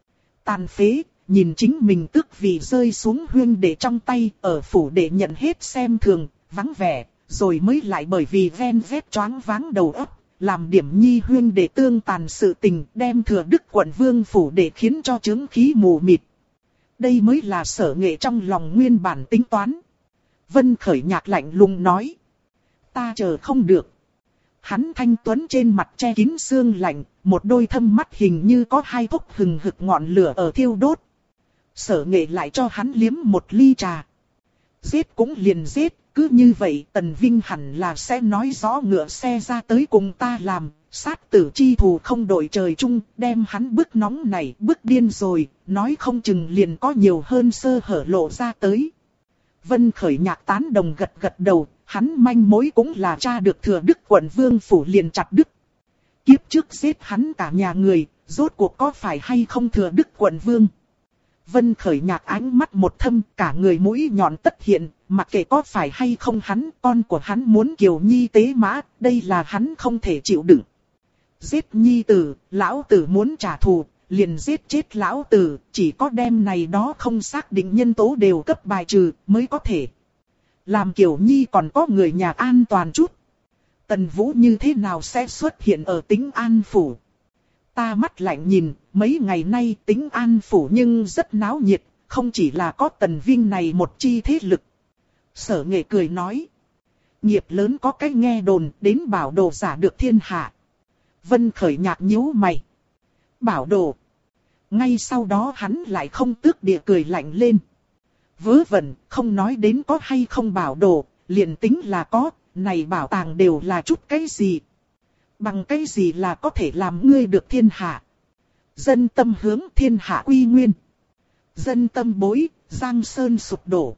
Tàn phế, nhìn chính mình tức vì rơi xuống huyên đệ trong tay, ở phủ để nhận hết xem thường, vắng vẻ, rồi mới lại bởi vì ven vét choáng váng đầu óc, làm điểm nhi huyên đệ tương tàn sự tình, đem Thừa Đức quận vương phủ để khiến cho chứng khí mù mịt. Đây mới là Sở Nghệ trong lòng nguyên bản tính toán. Vân Khởi Nhạc lạnh lùng nói. Ta chờ không được. Hắn thanh tuấn trên mặt che kín sương lạnh, một đôi thâm mắt hình như có hai thốc hừng hực ngọn lửa ở thiêu đốt. Sở Nghệ lại cho hắn liếm một ly trà. Giết cũng liền giết, Cứ như vậy Tần Vinh hẳn là sẽ nói rõ ngựa xe ra tới cùng ta làm, sát tử chi thù không đội trời chung, đem hắn bức nóng này bức điên rồi, nói không chừng liền có nhiều hơn sơ hở lộ ra tới. Vân Khởi Nhạc tán đồng gật gật đầu, hắn manh mối cũng là tra được Thừa Đức quận Vương phủ liền chặt đứt. Kiếp trước giết hắn cả nhà người, rốt cuộc có phải hay không Thừa Đức quận Vương? Vân Khởi Nhạc ánh mắt một thâm, cả người mũi nhọn tất hiện, mặc kệ có phải hay không hắn, con của hắn muốn Kiều Nhi tế mã, đây là hắn không thể chịu đựng. Giết Nhi tử, lão tử muốn trả thù, liền giết chết lão tử, chỉ có đem này đó không xác định nhân tố đều cấp bài trừ mới có thể. Làm Kiều Nhi còn có người nhà an toàn chút. Tần Vũ như thế nào sẽ xuất hiện ở Tĩnh An Phủ? Ta mắt lạnh nhìn, mấy ngày nay Tĩnh An Phủ nhưng rất náo nhiệt, không chỉ là có Tần Vinh này một chi thế lực. Sở Nghệ cười nói. Nghiệp lớn có cách nghe đồn đến bảo đồ giả được thiên hạ. Vân Khởi Nhạc nhíu mày. Bảo đồ. Ngay sau đó hắn lại không tước địa cười lạnh lên. Vớ vẩn, không nói đến có hay không bảo đồ, liền tính là có, này bảo tàng đều là chút cái gì. Bằng cái gì là có thể làm ngươi được thiên hạ. Dân tâm hướng thiên hạ quy nguyên. Dân tâm bối, giang sơn sụp đổ.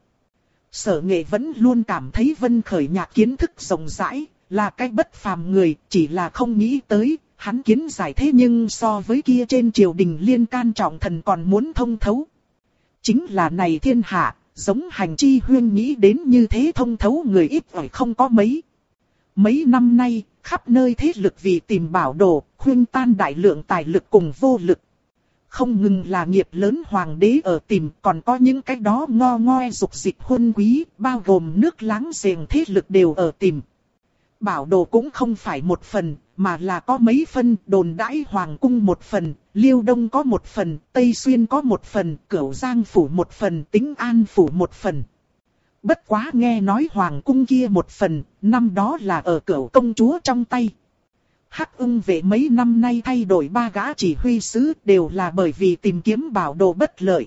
Sở Nghệ vẫn luôn cảm thấy Vân Khởi Nhạc kiến thức rộng rãi, là cái bất phàm người, chỉ là không nghĩ tới, hắn kiến giải thế nhưng so với kia trên triều đình liên can trọng thần còn muốn thông thấu. Chính là này thiên hạ, giống Hành Chi Huyên nghĩ đến như thế thông thấu người ít ỏi không có mấy. Mấy năm nay, khắp nơi thế lực vì tìm bảo đồ, khuyên tan đại lượng tài lực cùng vô lực. Không ngừng là nghiệp lớn hoàng đế ở tìm, còn có những cái đó ngo ngoe dục dịch huân quý, bao gồm nước láng giềng thế lực đều ở tìm. Bảo đồ cũng không phải một phần, mà là có mấy phân, đồn đãi hoàng cung một phần, Liêu Đông có một phần, Tây Xuyên có một phần, Cửu Giang phủ một phần, Tĩnh An phủ một phần. Bất quá nghe nói hoàng cung kia một phần, năm đó là ở Cửu công chúa trong tay. Hắc Ưng Vệ mấy năm nay thay đổi 3 gã chỉ huy sứ đều là bởi vì tìm kiếm bảo đồ bất lợi.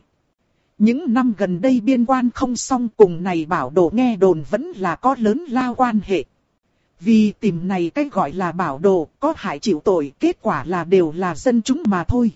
Những năm gần đây biên quan không xong cùng này bảo đồ nghe đồn vẫn là có lớn lao quan hệ. Vì tìm này cái gọi là bảo đồ có hại chịu tội, kết quả là đều là dân chúng mà thôi.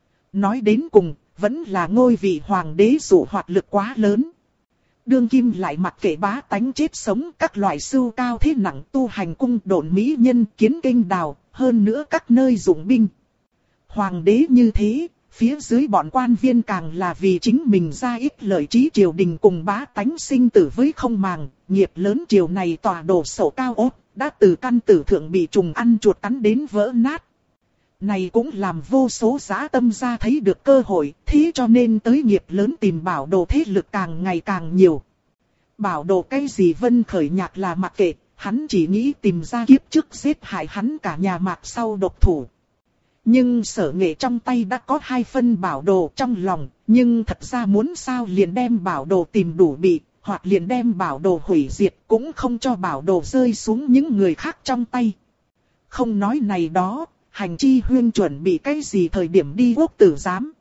Nói đến cùng, vẫn là ngôi vị hoàng đế dụ hoạt lực quá lớn. Đương kim lại mặc kệ bá tánh chết sống, các loại sưu cao thế nặng tu hành cung độn mỹ nhân kiến kinh đào, hơn nữa các nơi dụng binh. Hoàng đế như thế, phía dưới bọn quan viên càng là vì chính mình ra ích lợi trí triều đình cùng bá tánh sinh tử với không màng, nghiệp lớn triều này tòa đổ sổ cao ốt, đã từ căn tử thượng bị trùng ăn chuột cắn đến vỡ nát. Này cũng làm vô số dã tâm gia thấy được cơ hội, thế cho nên tới nghiệp lớn tìm bảo đồ thế lực càng ngày càng nhiều. Bảo đồ cái gì Vân Khởi Nhạc là mặc kệ, hắn chỉ nghĩ tìm ra kiếp trước giết hại hắn cả nhà Mạc sau độc thủ. Nhưng Sở Nghệ trong tay đã có 2 phân bảo đồ trong lòng, nhưng thật ra muốn sao liền đem bảo đồ tìm đủ bị, hoặc liền đem bảo đồ hủy diệt, cũng không cho bảo đồ rơi xuống những người khác trong tay. Không nói này đó, Hành Chi Huyên chuẩn bị cái gì thời điểm đi quốc tử giám.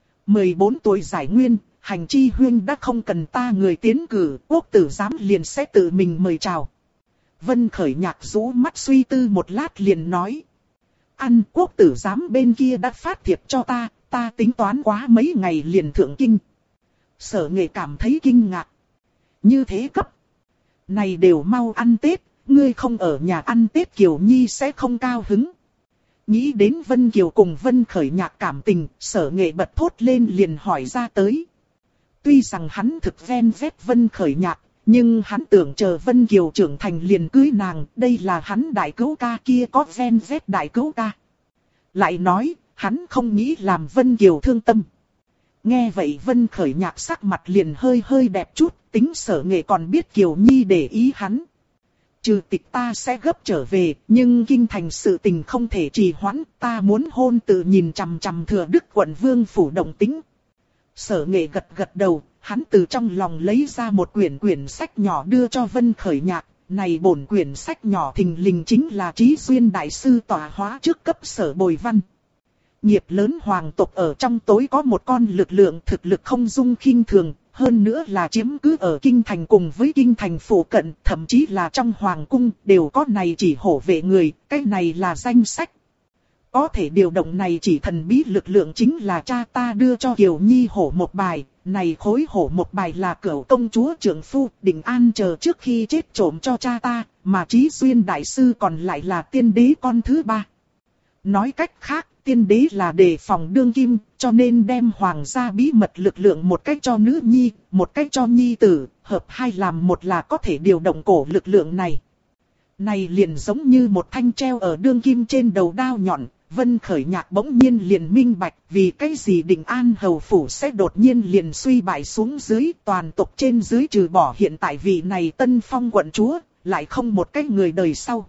14 tuổi giải nguyên, Hành Chi Huyên đã không cần ta người tiến cử, quốc tử giám liền sẽ tự mình mời chào. Vân Khởi Nhạc rũ mắt suy tư một lát liền nói. Ăn quốc tử giám bên kia đã phát thiệp cho ta tính toán quá mấy ngày liền thượng kinh. Sở Nghệ cảm thấy kinh ngạc. Như thế cấp. Này đều mau ăn Tết, ngươi không ở nhà ăn Tết Kiều Nhi sẽ không cao hứng. Nghĩ đến Vân Kiều cùng Vân Khởi Nhạc cảm tình, Sở Nghệ bật thốt lên liền hỏi ra tới. Tuy rằng hắn thực ven vét Vân Khởi Nhạc, nhưng hắn tưởng chờ Vân Kiều trưởng thành liền cưới nàng, đây là hắn đại cứu ca kia có ven vét đại cứu ca. Lại nói, hắn không nghĩ làm Vân Kiều thương tâm. Nghe vậy Vân Khởi Nhạc sắc mặt liền hơi hơi đẹp chút, tính Sở Nghệ còn biết Kiều Nhi để ý hắn. Trừ tịch ta sẽ gấp trở về, nhưng kinh thành sự tình không thể trì hoãn, ta muốn hôn tự nhìn chằm chằm Thừa Đức quận Vương phủ động tĩnh. Sở Nghệ gật gật đầu, hắn từ trong lòng lấy ra một quyển sách nhỏ đưa cho Vân Khởi Nhạc. Này bổn quyển sách nhỏ thình lình chính là Trí Xuyên đại sư tọa hóa trước cấp Sở Bồi Văn. Nghiệp lớn hoàng tộc ở trong tối có một con lực lượng thực lực không dung khinh thường, hơn nữa là chiếm cứ ở kinh thành cùng với kinh thành phụ cận, thậm chí là trong hoàng cung đều có này chỉ hộ vệ người, cái này là danh sách. Có thể điều động này chỉ thần bí lực lượng chính là cha ta đưa cho Kiều Nhi hổ một bài, này khối hổ một bài là cửu công chúa trưởng phu Định An chờ trước khi chết trộm cho cha ta, mà Chí Xuyên đại sư còn lại là tiên đế con thứ ba. Nói cách khác, tiên đế là đề phòng đương kim, cho nên đem hoàng gia bí mật lực lượng một cách cho nữ nhi, một cách cho nhi tử, hợp hai làm một là có thể điều động cổ lực lượng này. Này liền giống như một thanh treo ở đương kim trên đầu đao nhọn, Vân Khởi Nhạc bỗng nhiên liền minh bạch vì cái gì Định An hầu phủ sẽ đột nhiên liền suy bại xuống dưới, toàn tộc trên dưới trừ bỏ hiện tại vị này Tân Phong quận chúa, lại không một cái người đời sau.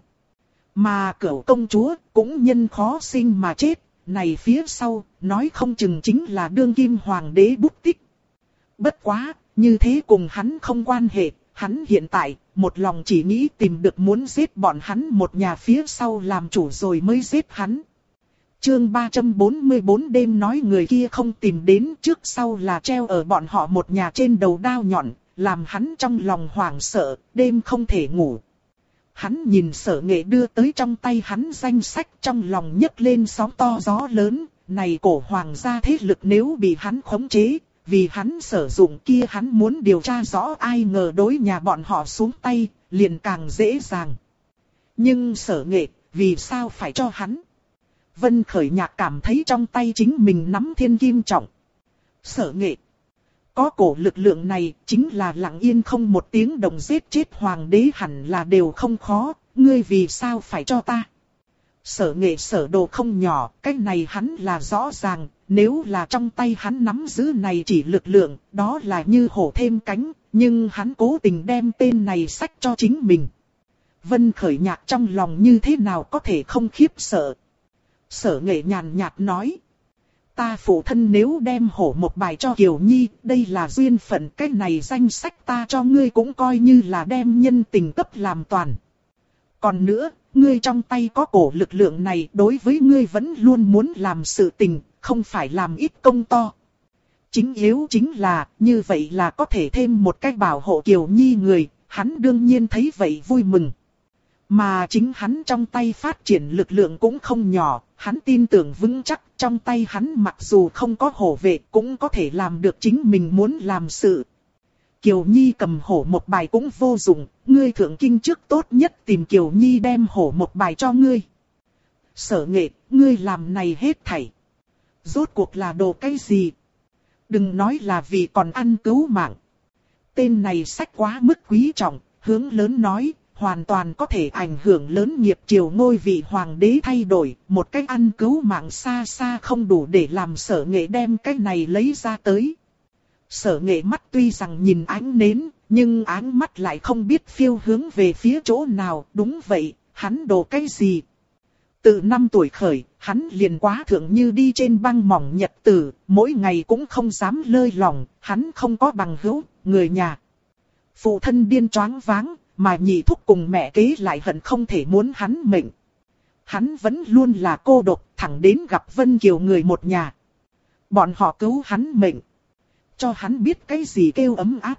Mà cửu công chúa cũng nhân khó sinh mà chết, này phía sau, nói không chừng chính là đương kim hoàng đế bút tích. Bất quá, như thế cùng hắn không quan hệ, hắn hiện tại, một lòng chỉ nghĩ tìm được muốn giết bọn hắn một nhà phía sau làm chủ rồi mới giết hắn. Chương 344 đêm nói người kia không tìm đến trước sau là treo ở bọn họ một nhà trên đầu đao nhọn, làm hắn trong lòng hoảng sợ, đêm không thể ngủ. Hắn nhìn Sở Nghệ đưa tới trong tay hắn danh sách trong lòng nhấc lên sóng to gió lớn, này cổ hoàng gia thế lực nếu bị hắn khống chế, vì hắn sử dụng kia hắn muốn điều tra rõ ai ngờ đối nhà bọn họ xuống tay, liền càng dễ dàng. Nhưng Sở Nghệ, vì sao phải cho hắn? Vân Khởi Nhạc cảm thấy trong tay chính mình nắm thiên kim trọng. Sở Nghệ, có cổ lực lượng này, chính là lặng yên không một tiếng động giết chết hoàng đế hẳn là đều không khó, ngươi vì sao phải cho ta? Sở Nghệ sở đồ không nhỏ, cái này hắn là rõ ràng, nếu là trong tay hắn nắm giữ này chỉ lực lượng, đó là như hổ thêm cánh, nhưng hắn cố tình đem tên này xách cho chính mình. Vân Khởi Nhạc trong lòng như thế nào có thể không khiếp sợ? Sở Nghệ nhàn nhạt nói. Ta phụ thân nếu đem hổ một bài cho Kiều Nhi, đây là duyên phận, cái này danh sách ta cho ngươi cũng coi như là đem nhân tình cấp làm toàn. Còn nữa, ngươi trong tay có cổ lực lượng này đối với ngươi vẫn luôn muốn làm sự tình, không phải làm ít công to. Chính yếu chính là, như vậy là có thể thêm một cách bảo hộ Kiều Nhi người, hắn đương nhiên thấy vậy vui mừng. Mà chính hắn trong tay phát triển lực lượng cũng không nhỏ, hắn tin tưởng vững chắc trong tay hắn mặc dù không có hổ vệ cũng có thể làm được chính mình muốn làm sự. Kiều Nhi cầm hổ một bài cũng vô dụng, ngươi thượng kinh trước tốt nhất tìm Kiều Nhi đem hổ một bài cho ngươi. Sở Nghệ, ngươi làm này hết thảy. Rốt cuộc là đồ cái gì? Đừng nói là vì còn ăn cứu mạng. Tên này sách quá mức quý trọng, hướng lớn nói. Hoàn toàn có thể ảnh hưởng lớn nghiệp triều ngôi vị hoàng đế thay đổi, một cách ăn cứu mạng xa xa không đủ để làm Sở Nghệ đem cái này lấy ra tới. Sở Nghệ mắt tuy rằng nhìn ánh nến, nhưng áng mắt lại không biết phiêu hướng về phía chỗ nào, đúng vậy, hắn đồ cái gì? Từ 5 tuổi khởi, hắn liền quá thượng như đi trên băng mỏng nhật tử, mỗi ngày cũng không dám lơi lòng, hắn không có bằng hữu, người nhà. Phụ thân điên choáng váng. Mà nhị thúc cùng mẹ kế lại hận không thể muốn hắn mệnh. Hắn vẫn luôn là cô độc, thẳng đến gặp Vân Kiều người một nhà. Bọn họ cứu hắn mệnh. Cho hắn biết cái gì kêu ấm áp.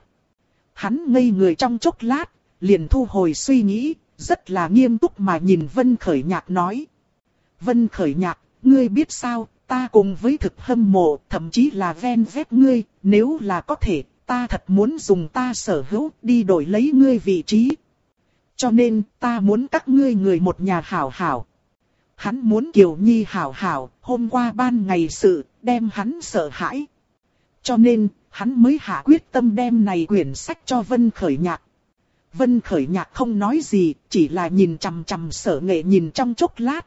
Hắn ngây người trong chốc lát, liền thu hồi suy nghĩ, rất là nghiêm túc mà nhìn Vân Khởi Nhạc nói. Vân Khởi Nhạc, ngươi biết sao, ta cùng với thực hâm mộ, thậm chí là ven vét ngươi, nếu là có thể. Ta thật muốn dùng ta sở hữu đi đổi lấy ngươi vị trí. Cho nên ta muốn các ngươi người một nhà hảo hảo. Hắn muốn Kiều Nhi hảo hảo, hôm qua ban ngày sự, đem hắn sợ hãi. Cho nên, hắn mới hạ quyết tâm đem này quyển sách cho Vân Khởi Nhạc. Vân Khởi Nhạc không nói gì, chỉ là nhìn chằm chằm Sở Nghệ nhìn trong chốc lát.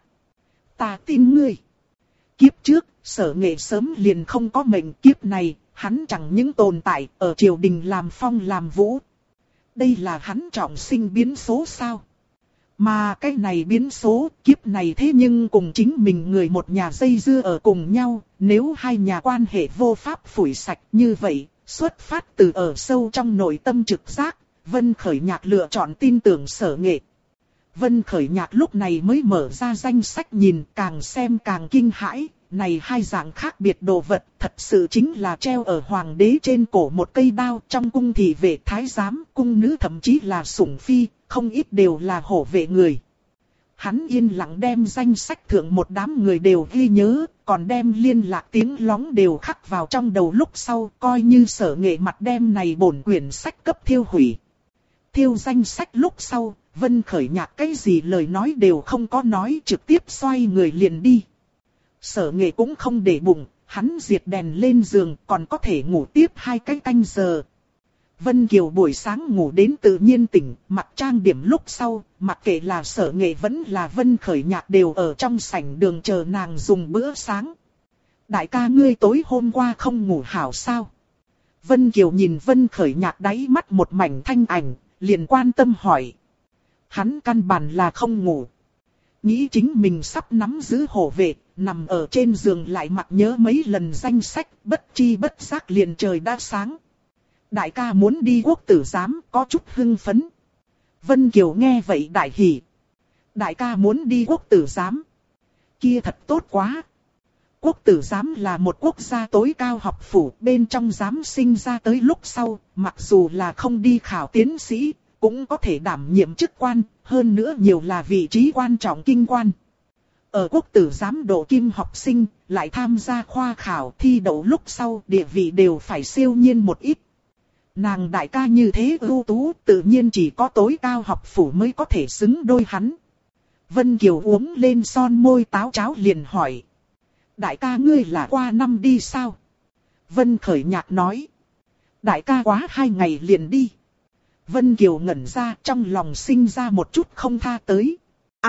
Ta tin ngươi. Kiếp trước, Sở Nghệ sớm liền không có mệnh, kiếp này. Hắn chẳng những tồn tại ở triều đình làm phong làm vũ. Đây là hắn trọng sinh biến số sao? Mà cái này biến số kiếp này thế nhưng cùng chính mình người một nhà dây dưa ở cùng nhau. Nếu hai nhà quan hệ vô pháp phủi sạch như vậy, xuất phát từ ở sâu trong nội tâm trực giác, Vân Khởi Nhạc lựa chọn tin tưởng Sở Nghệ. Vân Khởi Nhạc lúc này mới mở ra danh sách nhìn càng xem càng kinh hãi, này hai dạng khác biệt đồ vật thật sự chính là treo ở hoàng đế trên cổ một cây đao. Trong cung thì vệ thái giám, cung nữ thậm chí là sủng phi, không ít đều là hổ vệ người. Hắn yên lặng đem danh sách thượng một đám người đều ghi nhớ, còn đem liên lạc tiếng lóng đều khắc vào trong đầu. Lúc sau coi như Sở Nghệ mặt đem này bổn quyển sách cấp thiêu hủy. Thiêu danh sách lúc sau, Vân Khởi Nhạc cái gì lời nói đều không có nói, trực tiếp xoay người liền đi. Sở Nghệ cũng không để bụng, hắn diệt đèn lên giường còn có thể ngủ tiếp 2 cái canh giờ. Vân Kiều buổi sáng ngủ đến tự nhiên tỉnh, mặc trang điểm lúc sau, mặc kệ là Sở Nghệ vẫn là Vân Khởi Nhạc đều ở trong sảnh đường chờ nàng dùng bữa sáng. Đại ca ngươi tối hôm qua không ngủ hảo sao? Vân Kiều nhìn Vân Khởi Nhạc đáy mắt một mảnh thanh ảnh, liền quan tâm hỏi. Hắn căn bản là không ngủ. Nghĩ chính mình sắp nắm giữ hổ vệ, nằm ở trên giường lại mặc nhớ mấy lần danh sách, bất chi bất giác liền trời đã sáng. Đại ca muốn đi quốc tử giám, có chút hưng phấn. Vân Kiều nghe vậy đại hỉ. Đại ca muốn đi quốc tử giám. Kia thật tốt quá. Quốc tử giám là một quốc gia tối cao học phủ, bên trong giám sinh ra tới lúc sau, mặc dù là không đi khảo tiến sĩ, cũng có thể đảm nhiệm chức quan, hơn nữa nhiều là vị trí quan trọng kinh quan. Ở quốc tử giám độ kim học sinh, lại tham gia khoa khảo thi đậu lúc sau, địa vị đều phải siêu nhiên một ít. Nàng đại ca như thế ưu tú, tự nhiên chỉ có tối cao học phủ mới có thể xứng đôi hắn. Vân Kiều uống lên son môi táo cháo liền hỏi. Đại ca ngươi là qua năm đi sao? Vân Khởi Nhạc nói. Đại ca quá 2 ngày liền đi. Vân Kiều ngẩn ra, trong lòng sinh ra một chút không tha tới.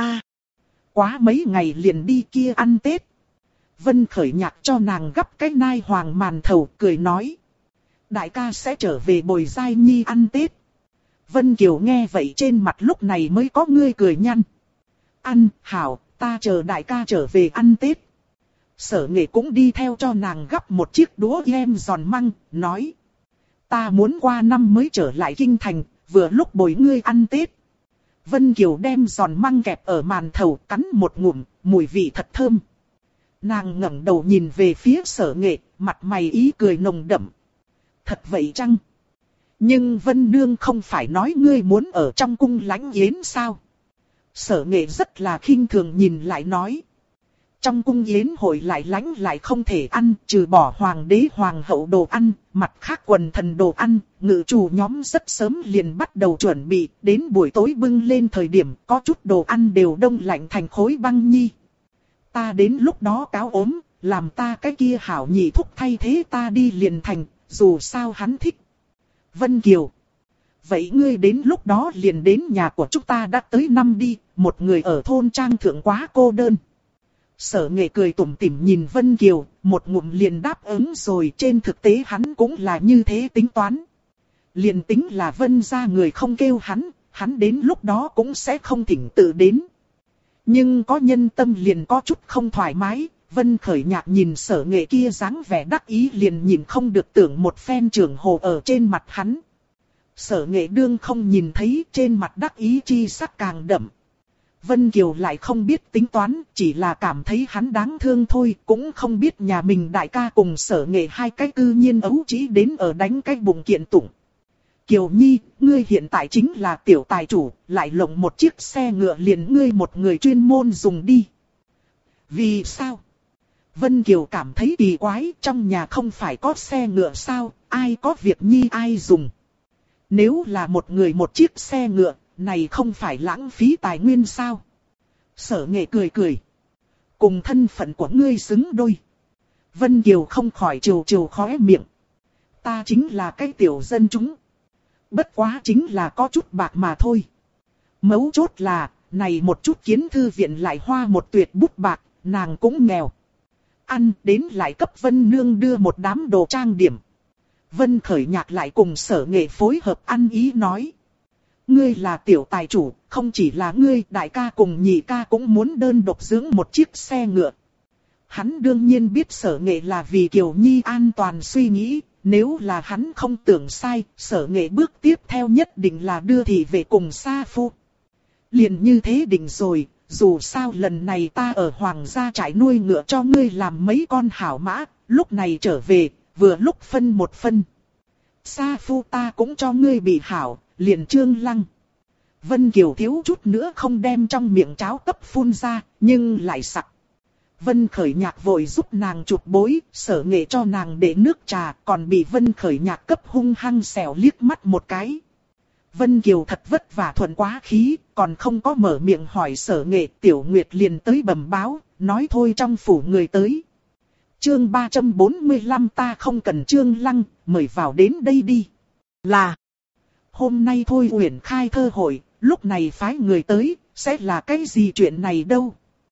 Quá mấy ngày liền đi kia ăn Tết. Vân Khởi Nhạc cho nàng gắp cái nai hoàng màn thầu, cười nói. Đại ca sẽ trở về bồi Giai Nhi ăn Tết. Vân Kiều nghe vậy trên mặt lúc này mới có ngươi cười nhăn. Ăn, hảo, ta chờ đại ca trở về ăn Tết. Sở Nghệ cũng đi theo cho nàng gắp một chiếc đũa em giòn măng, nói. Ta muốn qua năm mới trở lại kinh thành, vừa lúc bồi ngươi ăn Tết. Vân Kiều đem giòn măng kẹp ở màn thầu, cắn một ngụm, mùi vị thật thơm. Nàng ngẩng đầu nhìn về phía Sở Nghệ, mặt mày ý cười nồng đậm. Thật vậy chăng? Nhưng Vân Nương không phải nói ngươi muốn ở trong cung lãnh yến sao? Sở Nghệ rất là khinh thường nhìn lại nói. Trong cung yến hội lại lãnh lại không thể ăn, trừ bỏ hoàng đế hoàng hậu đồ ăn, mặt khác quần thần đồ ăn, ngự chủ nhóm rất sớm liền bắt đầu chuẩn bị, đến buổi tối bưng lên thời điểm có chút đồ ăn đều đông lạnh thành khối băng nhi. Ta đến lúc đó cáo ốm, làm ta cái kia hảo nhị thúc thay thế ta đi liền thành, dù sao hắn thích. Vân Kiều. Vậy ngươi đến lúc đó liền đến nhà của chúng ta đã tới năm đi, một người ở thôn trang thượng quá cô đơn. Sở Nghệ cười tủm tỉm nhìn Vân Kiều, một ngụm liền đáp ứng rồi, trên thực tế hắn cũng là như thế tính toán. Liền tính là Vân gia người không kêu hắn đến lúc đó cũng sẽ không thỉnh tự đến. Nhưng có nhân tâm liền có chút không thoải mái, Vân Khởi Nhạc nhìn Sở Nghệ kia dáng vẻ đắc ý liền nhìn không được tưởng một phen trưởng hồ ở trên mặt hắn. Sở Nghệ đương không nhìn thấy, trên mặt đắc ý chi sắc càng đậm. Vân Kiều lại không biết tính toán, chỉ là cảm thấy hắn đáng thương thôi, cũng không biết nhà mình đại ca cùng Sở Nghệ hai cái cư nhiên ấu trĩ đến ở đánh cái bụng kiện tụng. Kiều Nhi, ngươi hiện tại chính là tiểu tài chủ, lại lộng một chiếc xe ngựa liền ngươi một người chuyên môn dùng đi. Vì sao? Vân Kiều cảm thấy kỳ quái, trong nhà không phải có xe ngựa sao, ai có việc nhi ai dùng. Nếu là một người một chiếc xe ngựa, này không phải lãng phí tài nguyên sao? Sở Nghệ cười cười. Cùng thân phận của ngươi xứng đôi. Vân Kiều không khỏi trêu trêu khóe miệng. Ta chính là cái tiểu dân chúng. Bất quá chính là có chút bạc mà thôi. Mấu chốt là, này một chút kiến thư viện lại hoa một tuyệt bút bạc, nàng cũng nghèo. Ăn đến lại cấp Vân Nương đưa một đám đồ trang điểm. Vân Khởi Nhạc lại cùng Sở Nghệ phối hợp ăn ý nói. Ngươi là tiểu tài chủ, không chỉ là ngươi, đại ca cùng nhị ca cũng muốn đơn độc dưỡng một chiếc xe ngựa. Hắn đương nhiên biết Sở Nghệ là vì Kiều Nhi an toàn suy nghĩ, nếu là hắn không tưởng sai, Sở Nghệ bước tiếp theo nhất định là đưa thị về cùng Sa Phu. Liền như thế định rồi, dù sao lần này ta ở hoàng gia trại nuôi ngựa cho ngươi làm mấy con hảo mã, lúc này trở về, vừa lúc phân một phân. Sa phu ta cũng cho ngươi bị hảo, liền Trương Lăng. Vân Kiều thiếu chút nữa không đem trong miệng cháo cấp phun ra, nhưng lại sặc. Vân Khởi Nhạc vội giúp nàng chụp bối, Sở Nghệ cho nàng để nước trà, còn bị Vân Khởi Nhạc cấp hung hăng xẻo liếc mắt một cái. Vân Kiều thật vất vả thuận quá khí, còn không có mở miệng hỏi Sở Nghệ, Tiểu Nguyệt liền tới bẩm báo, nói thôi trong phủ người tới. Chương 345 ta không cần Trương Lăng, mời vào đến đây đi. Là, hôm nay thôi Uyển khai thơ hội, lúc này phái người tới, sẽ là cái gì chuyện này đâu.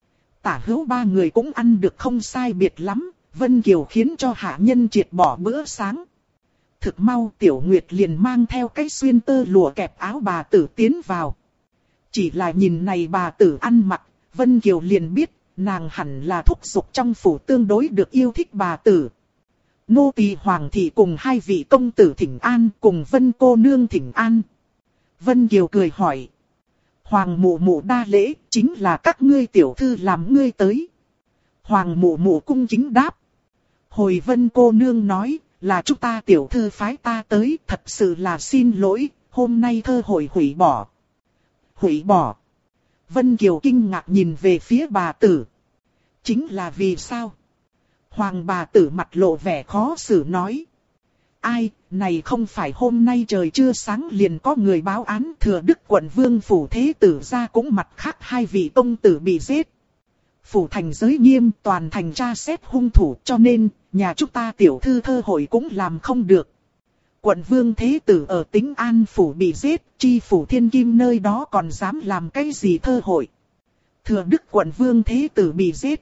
Tả hữu ba người cũng ăn được không sai biệt lắm, Vân Kiều khiến cho hạ nhân triệt bỏ bữa sáng. Thực mau Tiểu Nguyệt liền mang theo cái xuyên tơ lụa kẹp áo bà tử tiến vào. Chỉ là nhìn này bà tử ăn mặc, Vân Kiều liền biết, nàng hẳn là thúc giục trong phủ tương đối được yêu thích bà tử. Nô tỳ Hoàng thị cùng hai vị công tử thỉnh an cùng Vân cô nương thỉnh an. Vân Kiều cười hỏi. Hoàng mụ mụ đa lễ, chính là các ngươi tiểu thư làm ngươi tới. Hoàng mụ mụ cung kính đáp. Hồi Vân cô nương nói, là chúng ta tiểu thư phái ta tới, thật sự là xin lỗi, hôm nay thơ hội hủy bỏ. Hủy bỏ. Vân Kiều kinh ngạc nhìn về phía bà tử. Chính là vì sao? Hoàng bà tử mặt lộ vẻ khó xử nói. Ai, này không phải hôm nay trời chưa sáng liền có người báo án Thừa Đức quận Vương Phủ Thế Tử ra cũng mặt khác hai vị công tử bị giết. Phủ thành giới nghiêm toàn thành tra xét hung thủ cho nên nhà chúng ta tiểu thư thơ hội cũng làm không được. Quận Vương Thế Tử ở Tĩnh An Phủ bị giết, Tri Phủ Thiên Kim nơi đó còn dám làm cái gì thơ hội. Thừa Đức quận Vương Thế Tử bị giết.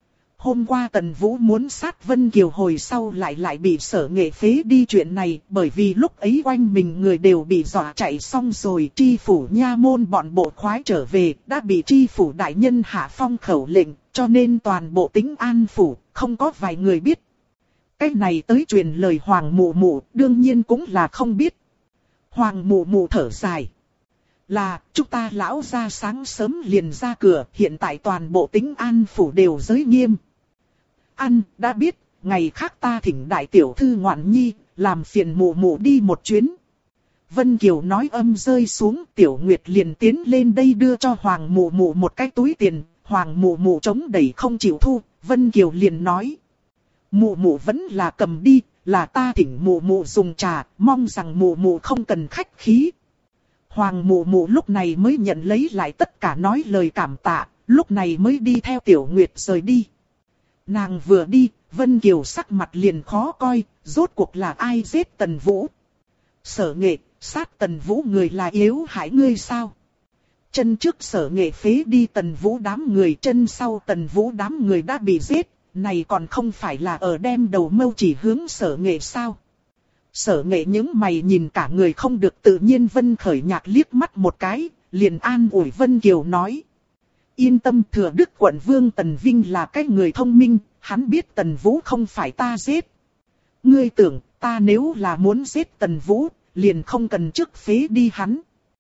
Hôm qua Tần Vũ muốn sát Vân Kiều hồi sau lại bị Sở Nghệ phế đi chuyện này, bởi vì lúc ấy quanh mình người đều bị dọa chạy xong rồi. Tri phủ nha môn bọn bộ khoái trở về, đã bị tri phủ đại nhân hạ phong khẩu lệnh, cho nên toàn bộ Tĩnh An Phủ, không có vài người biết. Cái này tới truyền lời Hoàng mụ mụ, đương nhiên cũng là không biết. Hoàng mụ mụ thở dài. Là, chúng ta lão ra sáng sớm liền ra cửa, hiện tại toàn bộ Tĩnh An Phủ đều giới nghiêm. Ăn, đã biết, ngày khác ta thỉnh đại tiểu thư ngoạn nhi, làm phiền mụ mụ đi một chuyến. Vân Kiều nói âm rơi xuống, Tiểu Nguyệt liền tiến lên đây đưa cho Hoàng mụ mụ một cái túi tiền, Hoàng mụ mụ chống đẩy không chịu thu, Vân Kiều liền nói. Mụ mụ vẫn là cầm đi, là ta thỉnh mụ mụ dùng trà, mong rằng mụ mụ không cần khách khí. Hoàng mụ mụ lúc này mới nhận lấy lại tất cả nói lời cảm tạ, lúc này mới đi theo Tiểu Nguyệt rời đi. Nàng vừa đi, Vân Kiều sắc mặt liền khó coi, rốt cuộc là ai giết Tần Vũ. Sở Nghệ, sát Tần Vũ người là yếu hại ngươi sao? Chân trước Sở Nghệ phế đi Tần Vũ đám người, chân sau Tần Vũ đám người đã bị giết, này còn không phải là ở đem đầu mâu chỉ hướng Sở Nghệ sao? Sở Nghệ những mày nhìn cả người không được tự nhiên. Vân Khởi Nhạc liếc mắt một cái, liền an ủi Vân Kiều nói. Yên tâm, Thừa Đức quận Vương Tần Vinh là cái người thông minh, hắn biết Tần Vũ không phải ta giết. Ngươi tưởng, ta nếu là muốn giết Tần Vũ, liền không cần trước phế đi hắn.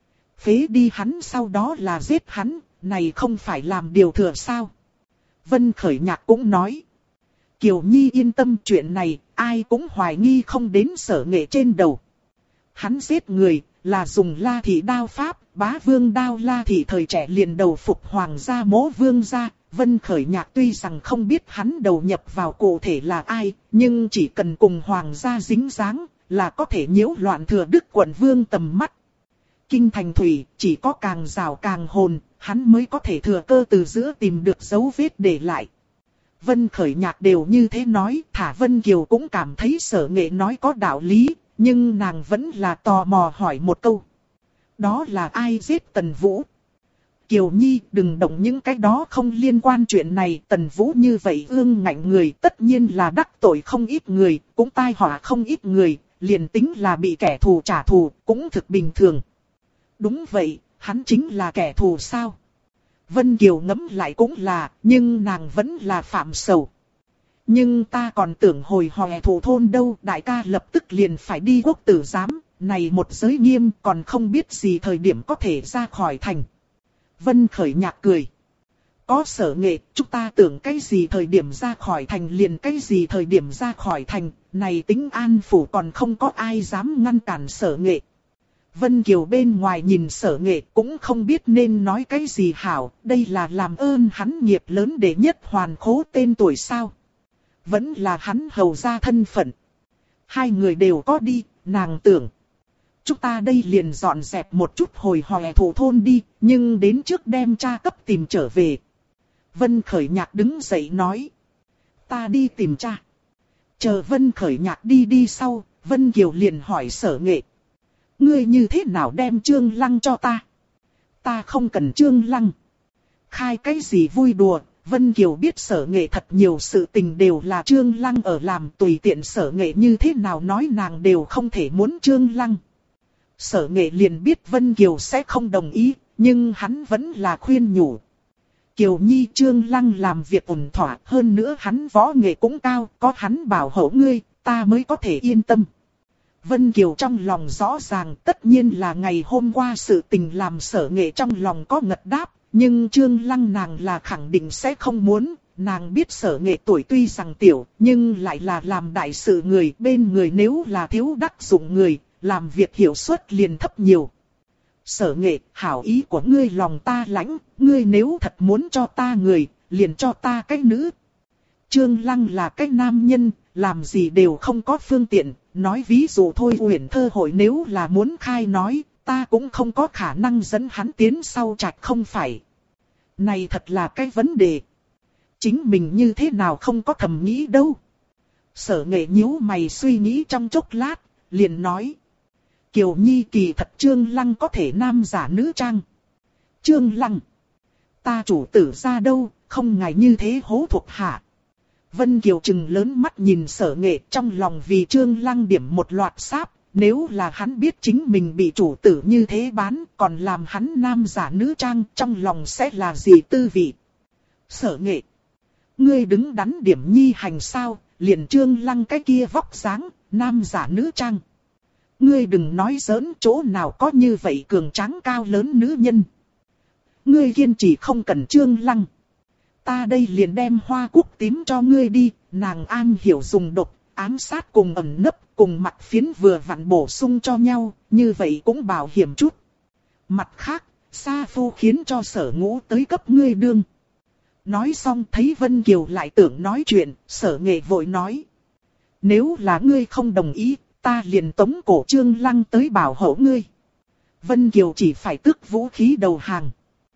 Phế đi hắn sau đó là giết hắn, này không phải làm điều thừa sao? Vân Khởi Nhạc cũng nói. Kiều Nhi yên tâm, chuyện này, ai cũng hoài nghi không đến Sở Nghệ trên đầu. Hắn giết người, là dùng La Thị đao pháp, Bá Vương đao. La Thị thời trẻ liền đầu phục Hoàng gia Mỗ Vương gia. Vân Khởi Nhạc tuy rằng không biết hắn đầu nhập vào cụ thể là ai, nhưng chỉ cần cùng Hoàng gia dính dáng, là có thể nhiễu loạn Thừa Đức quận Vương tầm mắt. Kinh thành thủy, chỉ có càng rào càng hồn, hắn mới có thể thừa cơ từ giữa tìm được dấu vết để lại. Vân Khởi Nhạc đều như thế nói, thả Vân Kiều cũng cảm thấy Sở Nghệ nói có đạo lý, nhưng nàng vẫn là tò mò hỏi một câu. Đó là ai giết Tần Vũ? Kiều Nhi đừng động những cái đó không liên quan chuyện này. Tần Vũ như vậy ương ngạnh người, tất nhiên là đắc tội không ít người, cũng tai họa không ít người, liền tính là bị kẻ thù trả thù, cũng thực bình thường. Đúng vậy, hắn chính là kẻ thù sao? Vân Kiều ngẫm lại cũng là, nhưng nàng vẫn là phạm sầu. Nhưng ta còn tưởng hồi hòe thủ thôn đâu, đại ca lập tức liền phải đi quốc tử giám, này một giới nghiêm còn không biết gì thời điểm có thể ra khỏi thành. Vân Khởi Nhạc cười. có Sở Nghệ, chúng ta tưởng cái gì thời điểm ra khỏi thành liền cái gì thời điểm ra khỏi thành, này tính an phủ còn không có ai dám ngăn cản Sở Nghệ. Vân Kiều bên ngoài nhìn Sở Nghệ cũng không biết nên nói cái gì hảo, đây là làm ơn hắn nghiệp lớn để nhất hoàn khố tên tuổi sao. Vẫn là hắn hầu ra thân phận. Hai người đều có đi, nàng tưởng. Chúng ta đây liền dọn dẹp một chút hồi hòe thủ thôn đi, nhưng đến trước đem cha cấp tìm trở về. Vân Khởi Nhạc đứng dậy nói. Ta đi tìm cha. Chờ Vân Khởi Nhạc đi sau, Vân Kiều liền hỏi Sở Nghệ. Ngươi như thế nào đem Trương Lăng cho ta? Ta không cần Trương Lăng. Khai cái gì vui đùa, Vân Kiều biết Sở Nghệ thật nhiều sự tình đều là Trương Lăng ở làm, tùy tiện Sở Nghệ như thế nào nói nàng đều không thể muốn Trương Lăng. Sở Nghệ liền biết Vân Kiều sẽ không đồng ý, nhưng hắn vẫn là khuyên nhủ. Kiều Nhi, Trương Lăng làm việc ổn thỏa, hơn nữa hắn võ nghệ cũng cao, có hắn bảo hộ ngươi, ta mới có thể yên tâm. Vân Kiều trong lòng rõ ràng, tất nhiên là ngày hôm qua sự tình làm Sở Nghệ trong lòng có ngật đáp, nhưng Trương Lăng nàng là khẳng định sẽ không muốn. Nàng biết Sở Nghệ tuổi tuy rằng tiểu, nhưng lại là làm đại sự người, bên người nếu là thiếu đắc dụng người, làm việc hiệu suất liền thấp nhiều. Sở Nghệ, hảo ý của ngươi lòng ta lãnh, ngươi nếu thật muốn cho ta người, liền cho ta cái nữ. Trương Lăng là cái nam nhân, làm gì đều không có phương tiện, nói ví dụ thôi Uyển Thơ hội nếu là muốn khai nói, ta cũng không có khả năng dẫn hắn tiến sau trạch không phải. Này thật là cái vấn đề. Chính mình như thế nào không có thầm nghĩ đâu. Sở Nghệ nhíu mày suy nghĩ trong chốc lát, liền nói. Kiều Nhi kỳ thật Trương Lăng có thể nam giả nữ trang. Trương Lăng. Ta chủ tử ra đâu, không ngại như thế hố thuộc hạ. Vân Kiều trừng lớn mắt nhìn Sở Nghệ trong lòng vì Trương Lăng điểm một loạt sáp. Nếu là hắn biết chính mình bị chủ tử như thế bán, còn làm hắn nam giả nữ trang, trong lòng sẽ là gì tư vị. Sở Nghệ. Ngươi đứng đắn điểm nhi hành sao, liền Trương Lăng cái kia vóc dáng, nam giả nữ trang. Ngươi đừng nói giỡn, chỗ nào có như vậy cường tráng cao lớn nữ nhân. Ngươi kiên trì không cần Trương Lăng. Ta đây liền đem hoa cúc tím cho ngươi đi, nàng an hiểu dùng độc, ám sát cùng ẩn nấp, cùng mặt phiến vừa vặn bổ sung cho nhau, như vậy cũng bảo hiểm chút. Mặt khác, Sa Phu khiến cho Sở Ngũ tới cấp ngươi đương. Nói xong thấy Vân Kiều lại tưởng nói chuyện, Sở Nghệ vội nói. Nếu là ngươi không đồng ý, ta liền tống cổ Trương Lăng tới bảo hộ ngươi. Vân Kiều chỉ phải tước vũ khí đầu hàng.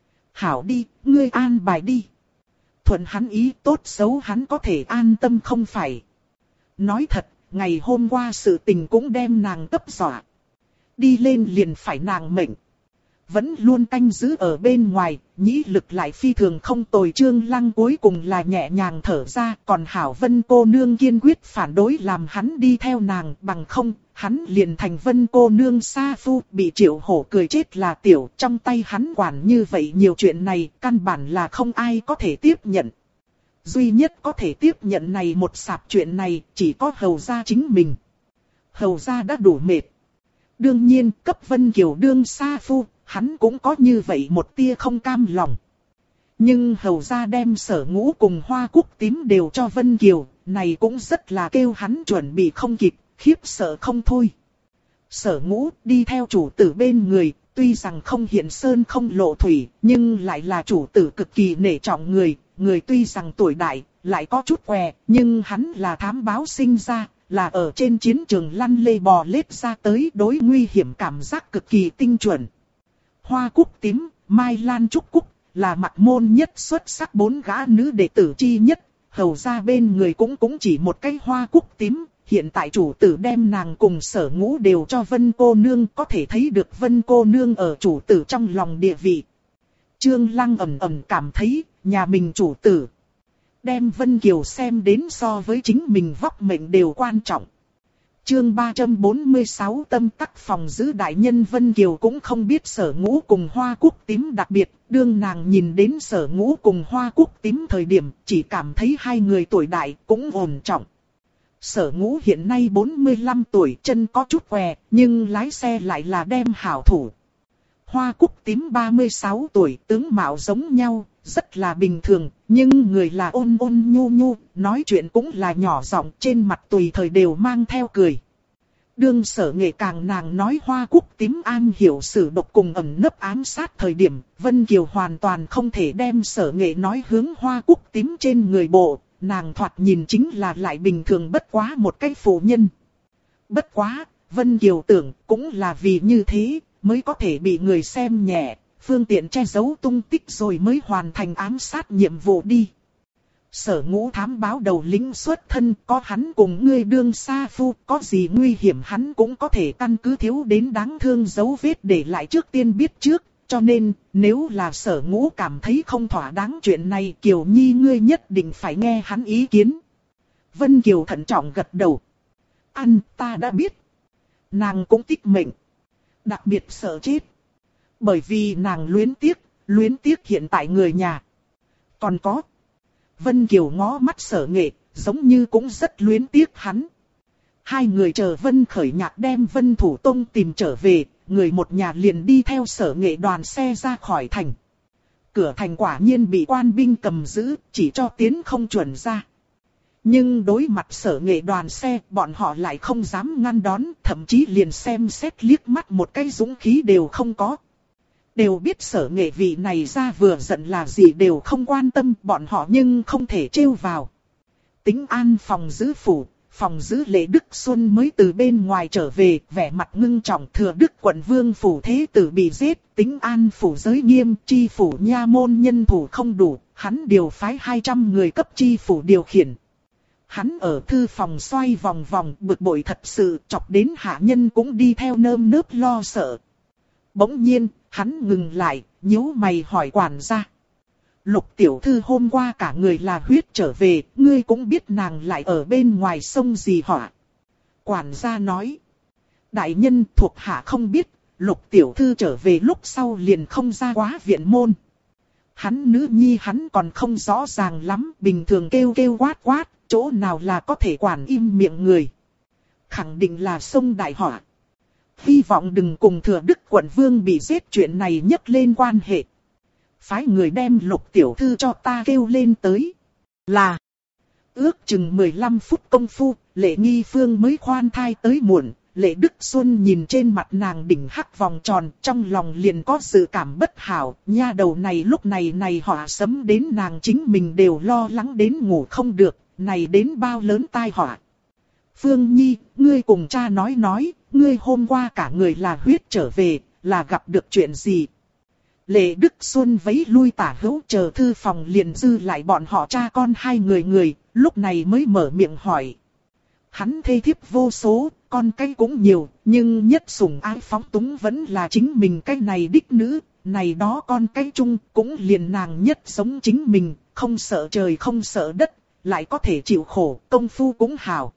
Hảo đi, ngươi an bài đi. Thuận hắn ý tốt xấu hắn có thể an tâm không phải. Nói thật, ngày hôm qua sự tình cũng đem nàng cấp dọa. Đi lên liền phải nàng mệnh. Vẫn luôn canh giữ ở bên ngoài, nhĩ lực lại phi thường không tồi. Trương Lăng cuối cùng là nhẹ nhàng thở ra. Còn Hảo Vân cô nương kiên quyết phản đối làm hắn đi theo nàng, bằng không, hắn liền thành Vân cô nương Sa Phu, bị Triệu Hổ cười chết là tiểu. Trong tay hắn quản như vậy nhiều chuyện này, căn bản là không ai có thể tiếp nhận. Duy nhất có thể tiếp nhận này một sạp chuyện này, chỉ có hầu gia chính mình. Hầu gia đã đủ mệt. Đương nhiên, cấp Vân Kiều đương Sa Phu, hắn cũng có như vậy một tia không cam lòng. Nhưng hầu gia đem Sở Ngũ cùng hoa cúc tím đều cho Vân Kiều, này cũng rất là kêu hắn chuẩn bị không kịp, khiếp sợ không thôi. Sở Ngũ đi theo chủ tử bên người, tuy rằng không hiện sơn không lộ thủy, nhưng lại là chủ tử cực kỳ nể trọng người. Người tuy rằng tuổi đại, lại có chút què, nhưng hắn là thám báo sinh ra, là ở trên chiến trường lăn lê bò lết ra tới, đối nguy hiểm cảm giác cực kỳ tinh chuẩn. Hoa cúc tím, Mai Lan Trúc Cúc, là mặt môn nhất xuất sắc 4 gã nữ đệ tử chi nhất, hầu ra bên người cũng chỉ một cái hoa cúc tím. Hiện tại chủ tử đem nàng cùng Sở Ngũ đều cho Vân cô nương, có thể thấy được Vân cô nương ở chủ tử trong lòng địa vị. Trương Lăng ẩn ẩn cảm thấy, nhà mình chủ tử đem Vân Kiều xem đến so với chính mình vóc mệnh đều quan trọng. Chương 346 tâm tắc phòng giữ đại nhân. Vân Kiều cũng không biết Sở Ngũ cùng hoa cúc tím đặc biệt, đương nàng nhìn đến Sở Ngũ cùng hoa cúc tím thời điểm, chỉ cảm thấy hai người tuổi đại cũng ổn trọng. Sở Ngũ hiện nay 45 tuổi, chân có chút què, nhưng lái xe lại là đem hảo thủ. Hoa cúc tím 36 tuổi, tướng mạo giống nhau, rất là bình thường, nhưng người là ôn ôn nhu nhu, nói chuyện cũng là nhỏ giọng, trên mặt tùy thời đều mang theo cười. Đương Sở Nghệ càng nàng nói Hoa Cúc Tím am hiểu sử độc cùng ẩn nấp ám sát thời điểm, Vân Kiều hoàn toàn không thể đem Sở Nghệ nói hướng Hoa Cúc Tím trên người bộ, nàng thoạt nhìn chính là lại bình thường bất quá một cái phụ nhân. Bất quá, Vân Kiều tưởng cũng là vì như thế, mới có thể bị người xem nhẹ, phương tiện che giấu tung tích rồi mới hoàn thành ám sát nhiệm vụ đi. Sở Ngũ thám báo đầu lĩnh xuất thân, có hắn cùng ngươi đương sa phu, có gì nguy hiểm hắn cũng có thể căn cứ thiếu đến đáng thương dấu vết để lại trước tiên biết trước, cho nên nếu là Sở Ngũ cảm thấy không thỏa đáng chuyện này, Kiều Nhi ngươi nhất định phải nghe hắn ý kiến. Vân Kiều thận trọng gật đầu. Ta đã biết. Nàng cũng tích mệnh. Đặc biệt sợ chết. Bởi vì nàng luyến tiếc hiện tại người nhà. Còn có. Vân Kiều ngó mắt Sở Nghệ, giống như cũng rất luyến tiếc hắn. Hai người chờ Vân Khởi Nhạc đem Vân Thủ Tông tìm trở về, người một nhà liền đi theo Sở Nghệ đoàn xe ra khỏi thành. Cửa thành quả nhiên bị quan binh cầm giữ, chỉ cho tiến không chuẩn ra. Nhưng đối mặt Sở Nghệ đoàn xe, bọn họ lại không dám ngăn đón, thậm chí liền xem xét liếc mắt một cái dũng khí đều không có. Đều biết Sở Nghệ vị này ra vừa giận là gì đều không quan tâm, bọn họ nhưng không thể trêu vào. Tính An phòng giữ phủ, phòng giữ Lệ Đức Xuân mới từ bên ngoài trở về, vẻ mặt ngưng trọng. Thừa Đức quận vương phủ thế tử bị giết, Tính An phủ giới nghiêm, chi phủ nha môn nhân thủ không đủ, hắn điều phái 200 người cấp chi phủ điều khiển. Hắn ở thư phòng xoay vòng vòng, bực bội thật sự, chọc đến hạ nhân cũng đi theo nơm nớp lo sợ. Bỗng nhiên, hắn ngừng lại, nhíu mày hỏi quản gia. Lục tiểu thư hôm qua cả người là huyết trở về, ngươi cũng biết nàng lại ở bên ngoài sông gì hả? Quản gia nói. Đại nhân thuộc hạ không biết, lục tiểu thư trở về lúc sau liền không ra quá viện môn. Hắn nữ nhi hắn còn không rõ ràng lắm, bình thường kêu kêu quát quát, chỗ nào là có thể quản im miệng người. Khẳng định là sông đại họa. Hy vọng đừng cùng Thừa Đức quận vương bị giết chuyện này nhấc lên quan hệ. Phái người đem lục tiểu thư cho ta kêu lên tới. Là. Ước chừng 15 phút công phu, Lệ Nghi Phương mới khoan thai tới muộn. Lệ Đức Xuân nhìn trên mặt nàng đỉnh hắc vòng tròn, trong lòng liền có dự cảm bất hảo. Nha đầu này lúc này họa sấm đến nàng chính mình đều lo lắng đến ngủ không được. Này đến bao lớn tai họa. Phương Nhi, ngươi cùng cha nói, ngươi hôm qua cả người là huyết trở về, là gặp được chuyện gì? Lệ Đức Xuân vẫy lui tả hữu chờ thư phòng liền dư lại bọn họ cha con hai người, lúc này mới mở miệng hỏi. Hắn thê thiếp vô số, con cái cũng nhiều, nhưng nhất sủng ái phóng túng vẫn là chính mình cái này đích nữ, này đó con cái chung cũng liền nàng nhất giống chính mình, không sợ trời không sợ đất, lại có thể chịu khổ, công phu cũng hảo.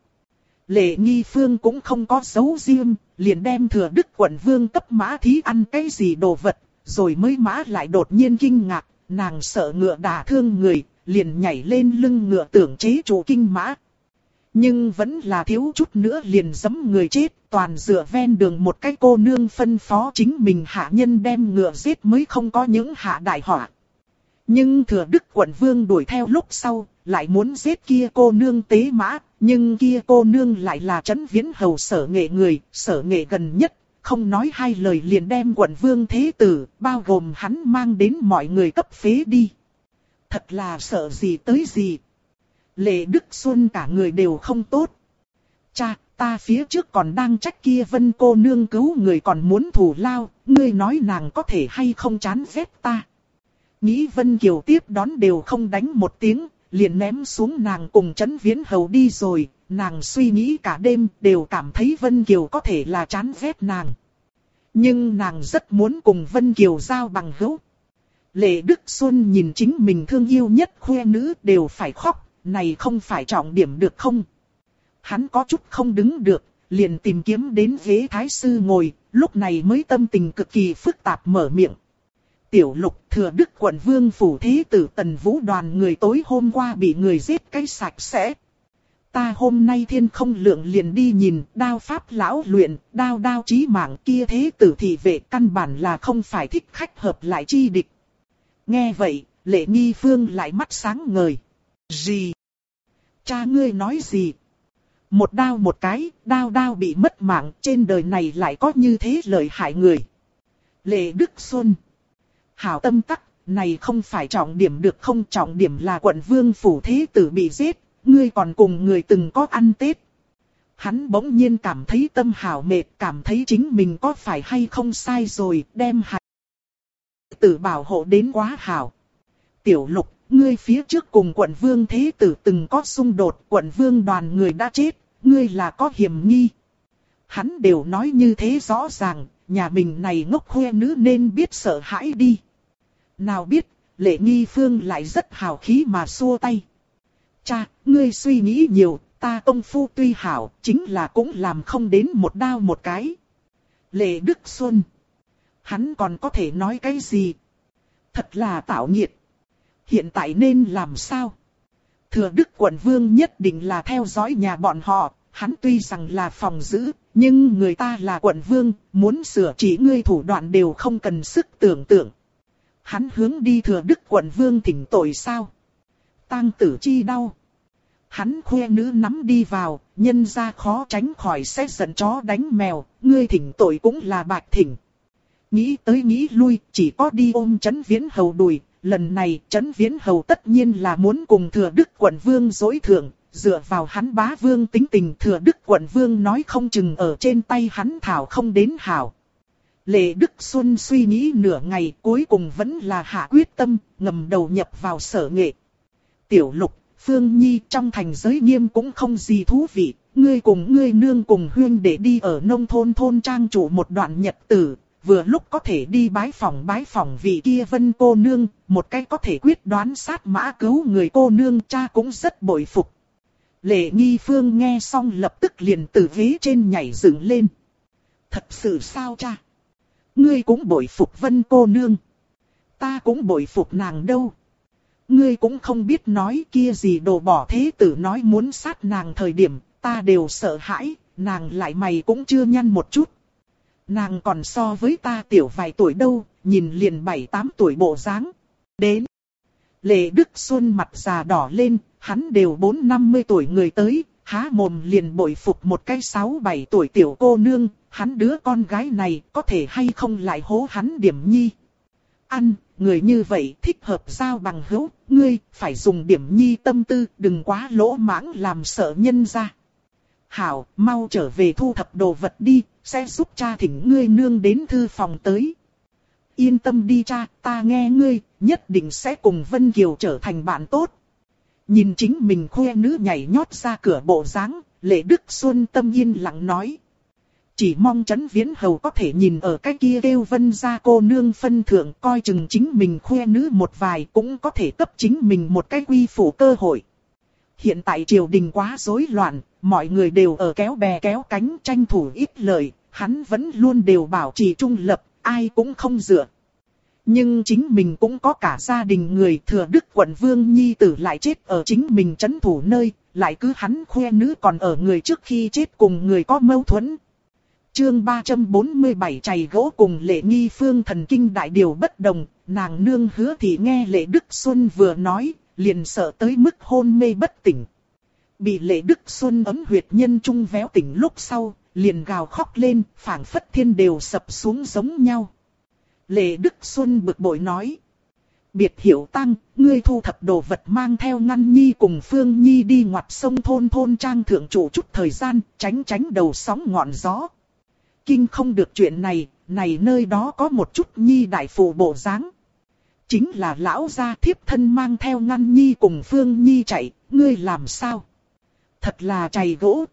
Lệ Nghi Phương cũng không có giấu riêng, liền đem Thừa Đức quận vương cấp mã thí ăn cái gì đồ vật, rồi mới mã lại đột nhiên kinh ngạc, nàng sợ ngựa đả thương người, liền nhảy lên lưng ngựa tưởng chế trụ kinh mã. Nhưng vẫn là thiếu chút nữa liền giẫm người chết, toàn dựa ven đường một cái cô nương phân phó chính mình hạ nhân đem ngựa giết mới không có những hạ đại họa. Nhưng Thừa Đức quận vương đuổi theo lúc sau, lại muốn giết kia cô nương tế mã, nhưng kia cô nương lại là Trấn Viễn hầu Sở Nghệ người, Sở Nghệ gần nhất, không nói hai lời liền đem quận vương thế tử, bao gồm hắn mang đến mọi người cấp phế đi. Thật là sợ gì tới gì. Lệ Đức Xuân cả người đều không tốt. Cha, ta phía trước còn đang trách kia Vân cô nương cứu người còn muốn thù lao, ngươi nói nàng có thể hay không chán ghét ta. Nghĩ Vân Kiều tiếp đón đều không đánh một tiếng, liền ném xuống nàng cùng Trấn Viễn hầu đi rồi, nàng suy nghĩ cả đêm đều cảm thấy Vân Kiều có thể là chán ghét nàng. Nhưng nàng rất muốn cùng Vân Kiều giao bằng hữu. Lệ Đức Xuân nhìn chính mình thương yêu nhất khoe nữ đều phải khóc, này không phải trọng điểm được không? Hắn có chút không đứng được, liền tìm kiếm đến ghế thái sư ngồi, lúc này mới tâm tình cực kỳ phức tạp mở miệng. Tiểu Lục, Thừa Đức quận vương phủ thế tử Tần Vũ đoàn người tối hôm qua bị người giết cái sạch sẽ. Ta hôm nay thiên không lượng liền đi nhìn, đao pháp lão luyện, đao chí mạng kia thế tử thị vệ căn bản là không phải thích khách hợp lại chi địch. Nghe vậy, Lệ Nghi Phương lại mắt sáng ngời. Gì? Cha ngươi nói gì? Một đao một cái, đao bị mất mạng, trên đời này lại có như thế lợi hại người. Lệ Đức Xuân. Hảo tâm tắc, này không phải trọng điểm được không, trọng điểm là quận vương phủ thế tử bị giết, ngươi còn cùng người từng có ăn Tết. Hắn bỗng nhiên cảm thấy tâm hảo mệt, cảm thấy chính mình có phải hay không sai rồi, đem hài tử bảo hộ đến quá hảo. Tiểu Lục, ngươi phía trước cùng quận vương thế tử từng có xung đột, quận vương đoàn người đã chết, ngươi là có hiểm nghi. Hắn đều nói như thế rõ ràng, nhà mình này ngốc khoe nữ nên biết sợ hãi đi. Nào biết, Lệ Nghi Phương lại rất hào khí mà xua tay. Cha, ngươi suy nghĩ nhiều, ta công phu tuy hảo, chính là cũng làm không đến một đao một cái. Lệ Đức Xuân. Hắn còn có thể nói cái gì? Thật là tạo nghiệt. Hiện tại nên làm sao? Thừa Đức quận vương nhất định là theo dõi nhà bọn họ, hắn tuy rằng là phòng giữ, nhưng người ta là quận vương, muốn sửa chỉ ngươi thủ đoạn đều không cần sức tưởng tượng. Hắn hướng đi Thừa Đức quận vương thỉnh tội sao? Tang tử chi đau. Hắn khoe nữ nắm đi vào, nhân ra khó tránh khỏi sẽ giận chó đánh mèo, ngươi thỉnh tội cũng là bạch thỉnh. Nghĩ tới nghĩ lui, chỉ có đi ôm Trấn Viễn Hầu đùi. Lần này Trấn Viễn Hầu tất nhiên là muốn cùng Thừa Đức quận vương dối thượng, dựa vào hắn bá vương tính tình, Thừa Đức quận vương nói không chừng ở trên tay hắn thảo không đến hảo. Lệ Đức Xuân suy nghĩ nửa ngày, cuối cùng vẫn là hạ quyết tâm, ngầm đầu nhập vào Sở Nghệ. Tiểu Lục, Phương Nhi, trong thành giới nghiêm cũng không gì thú vị, ngươi cùng ngươi nương cùng huynh để đi ở nông thôn thôn trang chủ một đoạn nhật tử. Vừa lúc có thể đi bái phỏng vị kia Vân cô nương, một cái có thể quyết đoán sát mã cứu người cô nương, cha cũng rất bội phục. Lệ Nghi Phương nghe xong lập tức liền từ ghế trên nhảy dựng lên. Thật sự sao cha? Ngươi cũng bội phục Vân cô nương. Ta cũng bội phục nàng đâu. Ngươi cũng không biết nói kia gì đồ bỏ thế tử nói muốn sát nàng thời điểm, ta đều sợ hãi, nàng lại mày cũng chưa nhăn một chút. Nàng còn so với ta tiểu vài tuổi đâu, nhìn liền 7-8 tuổi bộ dáng. Đến. Lệ Đức Xuân mặt già đỏ lên, hắn đều 4-50 tuổi người tới, há mồm liền bội phục một cái 6-7 tuổi tiểu cô nương, hắn đứa con gái này có thể hay không lại hố hắn điểm nhi. Ăn, người như vậy thích hợp giao bằng hữu, ngươi phải dùng điểm nhi tâm tư, đừng quá lỗ mãng làm sợ nhân ra. Hảo, mau trở về thu thập đồ vật đi, sẽ giúp cha thỉnh ngươi nương đến thư phòng tới. Yên tâm đi cha, ta nghe ngươi, nhất định sẽ cùng Vân Kiều trở thành bạn tốt. Nhìn chính mình khoe nữ nhảy nhót ra cửa bộ dáng, Lệ Đức Xuân tâm yên lặng nói. Chỉ mong Trấn Viễn Hầu có thể nhìn ở cái kia kêu Vân gia cô nương phân thượng, coi chừng chính mình khoe nữ một vài, cũng có thể cấp chính mình một cái quy phủ cơ hội. Hiện tại triều đình quá rối loạn, mọi người đều ở kéo bè kéo cánh tranh thủ ít lợi, hắn vẫn luôn đều bảo trì trung lập, ai cũng không dựa. Nhưng chính mình cũng có cả gia đình người, Thừa Đức quận vương nhi tử lại chết ở chính mình trấn thủ nơi, lại cứ hắn khoe nữ còn ở người trước khi chết cùng người có mâu thuẫn. Chương 347 chày gỗ cùng Lệ Nghi Phương thần kinh đại điều bất đồng, nàng nương Hứa thì nghe Lệ Đức Xuân vừa nói, liền sợ tới mức hôn mê bất tỉnh. Bị Lệ Đức Xuân ấm huyệt nhân trung véo tỉnh lúc sau, liền gào khóc lên, phảng phất thiên đều sập xuống giống nhau. Lệ Đức Xuân bực bội nói. Biệt hiểu tăng, ngươi thu thập đồ vật mang theo Ngăn Nhi cùng Phương Nhi đi ngoặt sông thôn trang thượng trụ chút thời gian, tránh đầu sóng ngọn gió. Kinh không được chuyện này, nơi đó có một chút Nhi đại phụ bộ dáng. Chính là lão gia thiếp thân mang theo Ngăn Nhi cùng Phương Nhi chạy, ngươi làm sao? Thật là chày gỗ.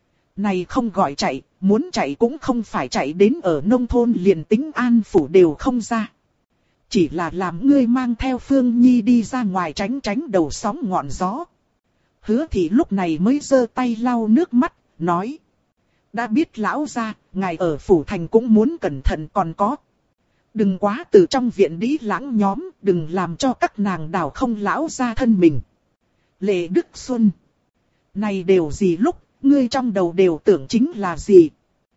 Này không gọi chạy, muốn chạy cũng không phải chạy đến ở nông thôn liền tính an phủ đều không ra. Chỉ là làm ngươi mang theo Phương Nhi đi ra ngoài tránh đầu sóng ngọn gió. Hứa thì lúc này mới giơ tay lau nước mắt, nói. Đã biết lão gia, ngài ở phủ thành cũng muốn cẩn thận còn có. Đừng quá từ trong viện đi lãng nhóm, đừng làm cho các nàng đào không lão gia thân mình. Lệ Đức Xuân. Này đều gì lúc, ngươi trong đầu đều tưởng chính là gì.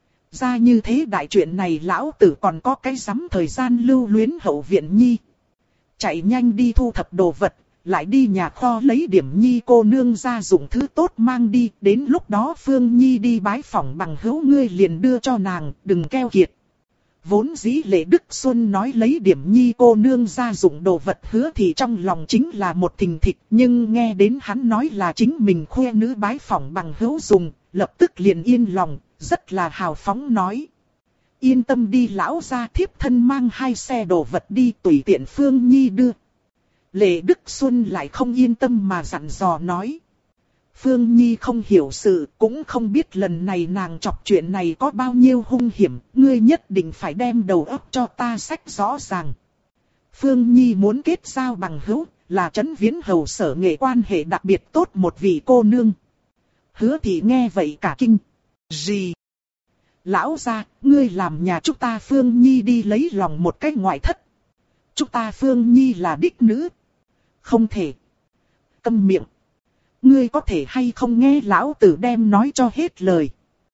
Ra như thế đại chuyện này lão tử còn có cái sắm thời gian lưu luyến hậu viện nhi. chạy nhanh đi thu thập đồ vật, lại đi nhà kho lấy Điểm Nhi cô nương ra dụng thứ tốt mang đi, đến lúc đó Phương Nhi đi bái phỏng bằng hữu ngươi liền đưa cho nàng, đừng keo kiệt. Vốn dĩ Lệ Đức Xuân nói lấy Điểm Nhi cô nương ra dụng đồ vật Hứa Thị trong lòng chính là một thình thịch, nhưng nghe đến hắn nói là chính mình khoe nữ bái phỏng bằng hữu dùng, lập tức liền yên lòng, rất là hào phóng nói. Yên tâm đi lão gia, thiếp thân mang 2 xe đồ vật đi, tùy tiện Phương Nhi đưa. Lệ Đức Xuân lại không yên tâm mà dặn dò nói. Phương Nhi không hiểu sự, cũng không biết lần này nàng chọc chuyện này có bao nhiêu hung hiểm, ngươi nhất định phải đem đầu óc cho ta xách rõ ràng. Phương Nhi muốn kết giao bằng hữu, là Trấn Viễn Hầu Sở Nghệ quan hệ đặc biệt tốt một vị cô nương. Hứa Thị nghe vậy cả kinh. Gì? Lão gia, ngươi làm nhà chúng ta Phương Nhi đi lấy lòng một cái ngoại thất. Chúng ta Phương Nhi là đích nữ. Không thể. Câm miệng. Ngươi có thể hay không nghe lão tử đem nói cho hết lời.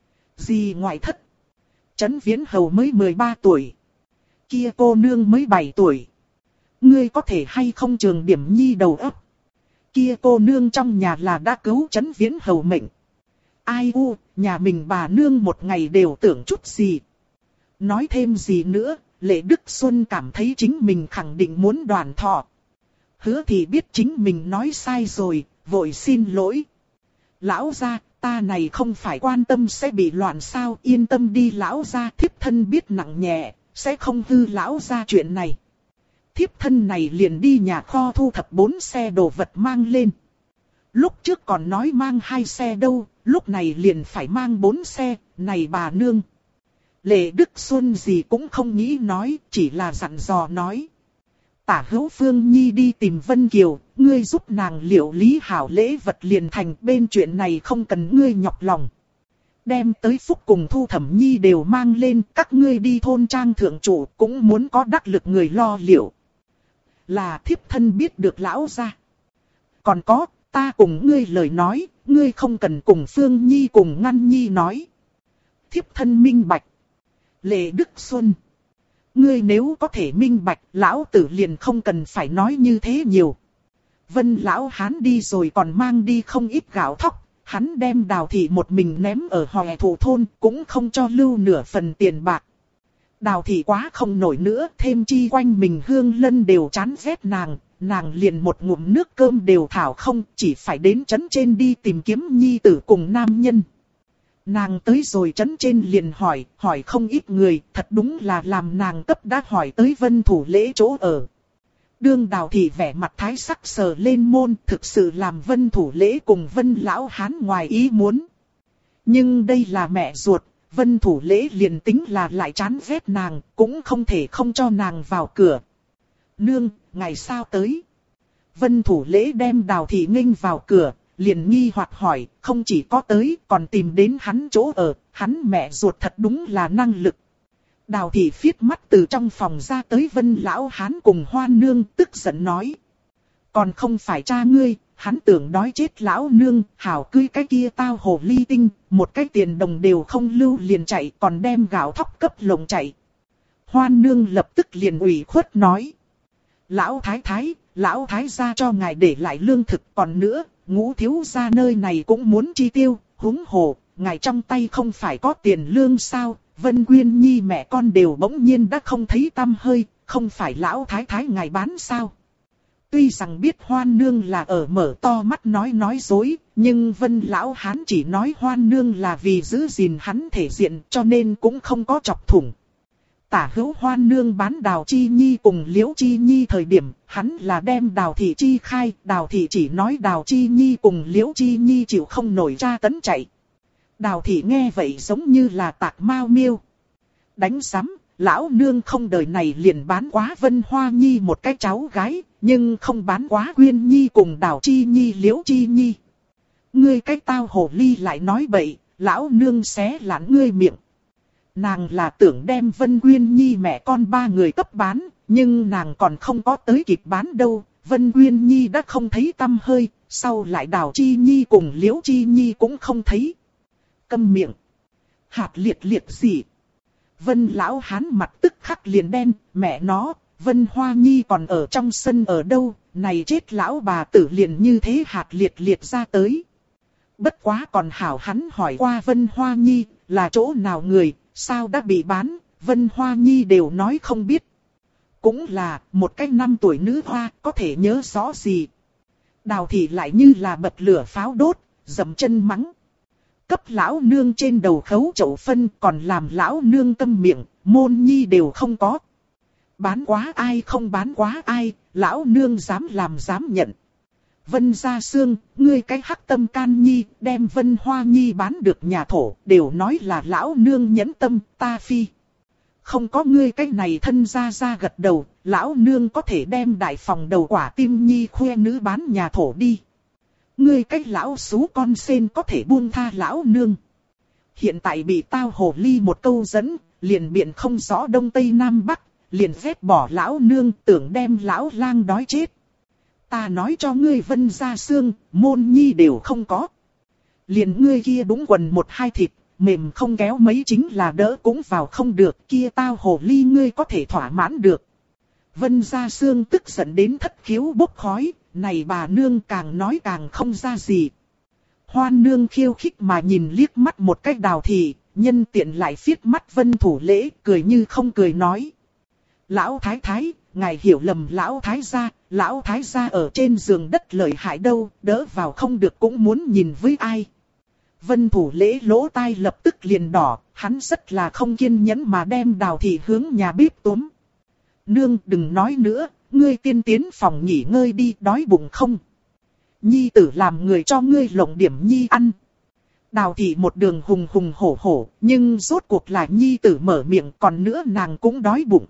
Gì ngoại thất? Trấn Viễn Hầu mới 13 tuổi. Kia cô nương mới 7 tuổi. Ngươi có thể hay không trường Điểm Nhi đầu óc. Kia cô nương trong nhà là đã cứu Trấn Viễn Hầu mệnh. Ai u, nhà mình bà nương một ngày đều tưởng chút gì. Nói thêm gì nữa, Lệ Đức Xuân cảm thấy chính mình khẳng định muốn đoàn thọ. Hứa Thị biết chính mình nói sai rồi, vội xin lỗi. Lão gia, ta này không phải quan tâm sẽ bị loạn sao, yên tâm đi lão gia, thiếp thân biết nặng nhẹ, sẽ không hư lão gia chuyện này. Thiếp thân này liền đi nhà kho thu thập 4 xe đồ vật mang lên. Lúc trước còn nói mang 2 xe đâu, lúc này liền phải mang 4 xe, này bà nương. Lệ Đức Xuân gì cũng không nghĩ nói, chỉ là dặn dò nói. Tả hữu Phương Nhi đi tìm Vân Kiều, ngươi giúp nàng liệu lý hảo lễ vật liền thành, bên chuyện này không cần ngươi nhọc lòng. Đem tới Phúc cùng Thu Thẩm Nhi đều mang lên, các ngươi đi thôn trang thượng chủ cũng muốn có đắc lực người lo liệu. Là thiếp thân biết được lão gia. Còn có, ta cùng ngươi lời nói, ngươi không cần cùng Phương Nhi cùng Ngăn Nhi nói. Thiếp thân minh bạch. Lệ Đức Xuân. Ngươi nếu có thể minh bạch, lão tử liền không cần phải nói như thế nhiều. Vân lão hán đi rồi còn mang đi không ít gạo thóc, hắn đem Đào Thị một mình ném ở Hòe Thủ thôn, cũng không cho lưu nửa phần tiền bạc. Đào Thị quá không nổi nữa, thêm chi quanh mình Hương Lân đều chán ghét nàng liền một ngụm nước cơm đều thảo không, chỉ phải đến trấn trên đi tìm kiếm nhi tử cùng nam nhân. Nàng tới rồi trấn trên liền hỏi không ít người, thật đúng là làm nàng cấp đã hỏi tới Vân Thủ Lễ chỗ ở. Đương Đào Thị vẻ mặt thái sắc sờ lên môn, thực sự làm Vân Thủ Lễ cùng Vân Lão Hán ngoài ý muốn. Nhưng đây là mẹ ruột, Vân Thủ Lễ liền tính là lại chán ghét nàng, cũng không thể không cho nàng vào cửa. Nương, ngày sao tới? Vân Thủ Lễ đem Đào Thị nghênh vào cửa, liền nghi hoặc hỏi, không chỉ có tới, còn tìm đến hắn chỗ ở, hắn mẹ ruột thật đúng là năng lực. Đào Thị phiết mắt từ trong phòng ra tới Vân Lão Hán cùng Hoan Nương, tức giận nói. Còn không phải cha ngươi, hắn tưởng đói chết lão nương, hảo cưới cái kia tao hồ ly tinh, một cái tiền đồng đều không lưu liền chạy, còn đem gạo thóc cấp lồng chạy. Hoan Nương lập tức liền ủy khuất nói. Lão thái gia cho ngài để lại lương thực, còn nữa, Ngũ thiếu gia nơi này cũng muốn chi tiêu, huống hồ, ngài trong tay không phải có tiền lương sao? Vân Quyên Nhi mẹ con đều bỗng nhiên đã không thấy tăm hơi, không phải lão thái ngài bán sao? Tuy rằng biết Hoan Nương là ở mở to mắt nói dối, nhưng Vân lão hán chỉ nói Hoan Nương là vì giữ gìn hắn thể diện, cho nên cũng không có chọc thủng. Tả hữu Hoan Nương bán Đào Chi Nhi cùng Liễu Chi Nhi thời điểm, hắn là đem Đào Thị chi khai, Đào Thị chỉ nói Đào Chi Nhi cùng Liễu Chi Nhi chịu không nổi tra tấn chạy. Đào Thị nghe vậy giống như là tạc mao miêu. Đánh sắm, lão nương không đời này liền bán quá Vân Hoa Nhi một cái cháu gái, nhưng không bán quá Quyên Nhi cùng Đào Chi Nhi Liễu Chi Nhi. Ngươi cái tao hồ ly lại nói bậy, lão nương xé lạn ngươi miệng. Nàng là tưởng đem Vân Quyên Nhi mẹ con 3 người cấp bán, nhưng nàng còn không có tới kịp bán đâu. Vân Quyên Nhi đã không thấy tăm hơi, sau lại Đào Chi Nhi cùng Liễu Chi Nhi cũng không thấy. Câm miệng. Hạt liệt gì? Vân lão hán mặt tức khắc liền đen, mẹ nó, Vân Hoa Nhi còn ở trong sân ở đâu, này chết lão bà tử liền như thế hạt liệt liệt ra tới. Bất quá còn hảo hắn hỏi qua Vân Hoa Nhi, là chỗ nào người, sao đã bị bán, Vân Hoa Nhi đều nói không biết. Cũng là, một cái 5 tuổi nữ hoa, có thể nhớ rõ gì. Đào thị lại như là bật lửa pháo đốt, dậm chân mắng. Cấp lão nương trên đầu khấu chậu phân, còn làm lão nương câm miệng, môn nhi đều không có. Bán quá ai không bán quá ai, lão nương dám làm dám nhận. Vân Gia Sương, ngươi cái hắc tâm can nhi, đem Vân Hoa Nhi bán được nhà thổ, đều nói là lão nương nhẫn tâm, ta phi. Không có ngươi cái này thân ra gật đầu, lão nương có thể đem đại phòng đầu quả tim nhi khoe nữ bán nhà thổ đi. Ngươi cái lão xú con sen có thể buông tha lão nương. Hiện tại bị tao hồ ly một câu dẫn, liền biện không rõ đông tây nam bắc, liền ghét bỏ lão nương tưởng đem lão lang đói chết. Ta nói cho ngươi Vân Gia Sương, môn nhi đều không có. Liền ngươi kia đúng quần một hai thịt, mềm không kéo mấy chính là đỡ cũng vào không được, kia tao hồ ly ngươi có thể thỏa mãn được. Vân Gia Sương tức giận đến thất khiếu bốc khói, này bà nương càng nói càng không ra gì. Hoan nương khiêu khích mà nhìn liếc mắt một cách Đào thị, nhân tiện lại phiết mắt Vân Thủ Lễ, cười như không cười nói. Lão thái thái, ngài hiểu lầm lão thái gia ở trên giường đất lợi hại đâu, đỡ vào không được cũng muốn nhìn với ai. Vân Thủ Lễ lỗ tai lập tức liền đỏ, hắn rất là không kiên nhẫn mà đem Đào thị hướng nhà bếp túm. Nương đừng nói nữa, ngươi tiên tiến phòng nghỉ ngơi đi, đói bụng không? Nhi tử làm người cho ngươi lộng điểm nhi ăn. Đào thị một đường hùng hùng hổ hổ, nhưng rốt cuộc là nhi tử mở miệng, còn nữa nàng cũng đói bụng.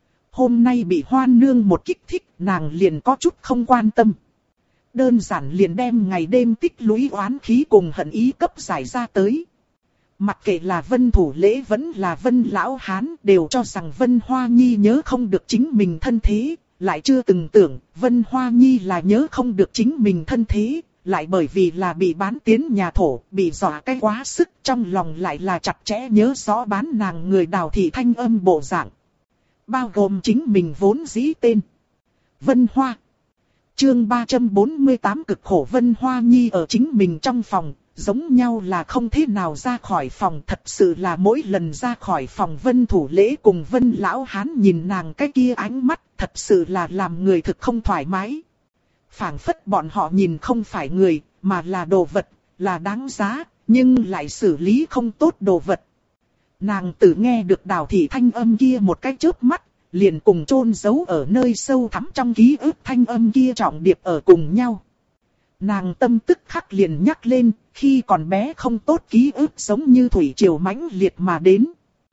Hôm nay bị Hoan nương một kích thích, nàng liền có chút không quan tâm. Đơn giản liền đem ngày đêm tích lũy oán khí cùng hận ý cấp giải ra tới. Mặc kệ là Vân Thủ Lễ vẫn là Vân Lão Hán đều cho rằng Vân Hoa Nhi nhớ không được chính mình thân thế, lại chưa từng tưởng Vân Hoa Nhi là nhớ không được chính mình thân thế, lại bởi vì là bị bán tiến nhà thổ, bị dọa cái quá sức, trong lòng lại là chặt chẽ nhớ rõ bán nàng người Đào thị thanh âm bộ dạng. Bao gồm chính mình vốn dĩ tên Vân Hoa. Chương 348 cực khổ Vân Hoa Nhi ở chính mình trong phòng, giống nhau là không thế nào ra khỏi phòng. Thật sự là mỗi lần ra khỏi phòng Vân Thủ Lễ cùng Vân Lão Hán nhìn nàng cái kia ánh mắt, thật sự là làm người thực không thoải mái. Phảng phất bọn họ nhìn không phải người, mà là đồ vật, là đáng giá, nhưng lại xử lý không tốt đồ vật. Nàng tự nghe được Đào thị thanh âm kia một cái chớp mắt, liền cùng chôn giấu ở nơi sâu thẳm trong ký ức thanh âm kia trọng điệp ở cùng nhau. Nàng tâm tức khắc liền nhắc lên, khi còn bé không tốt ký ức giống như thủy triều mãnh liệt mà đến.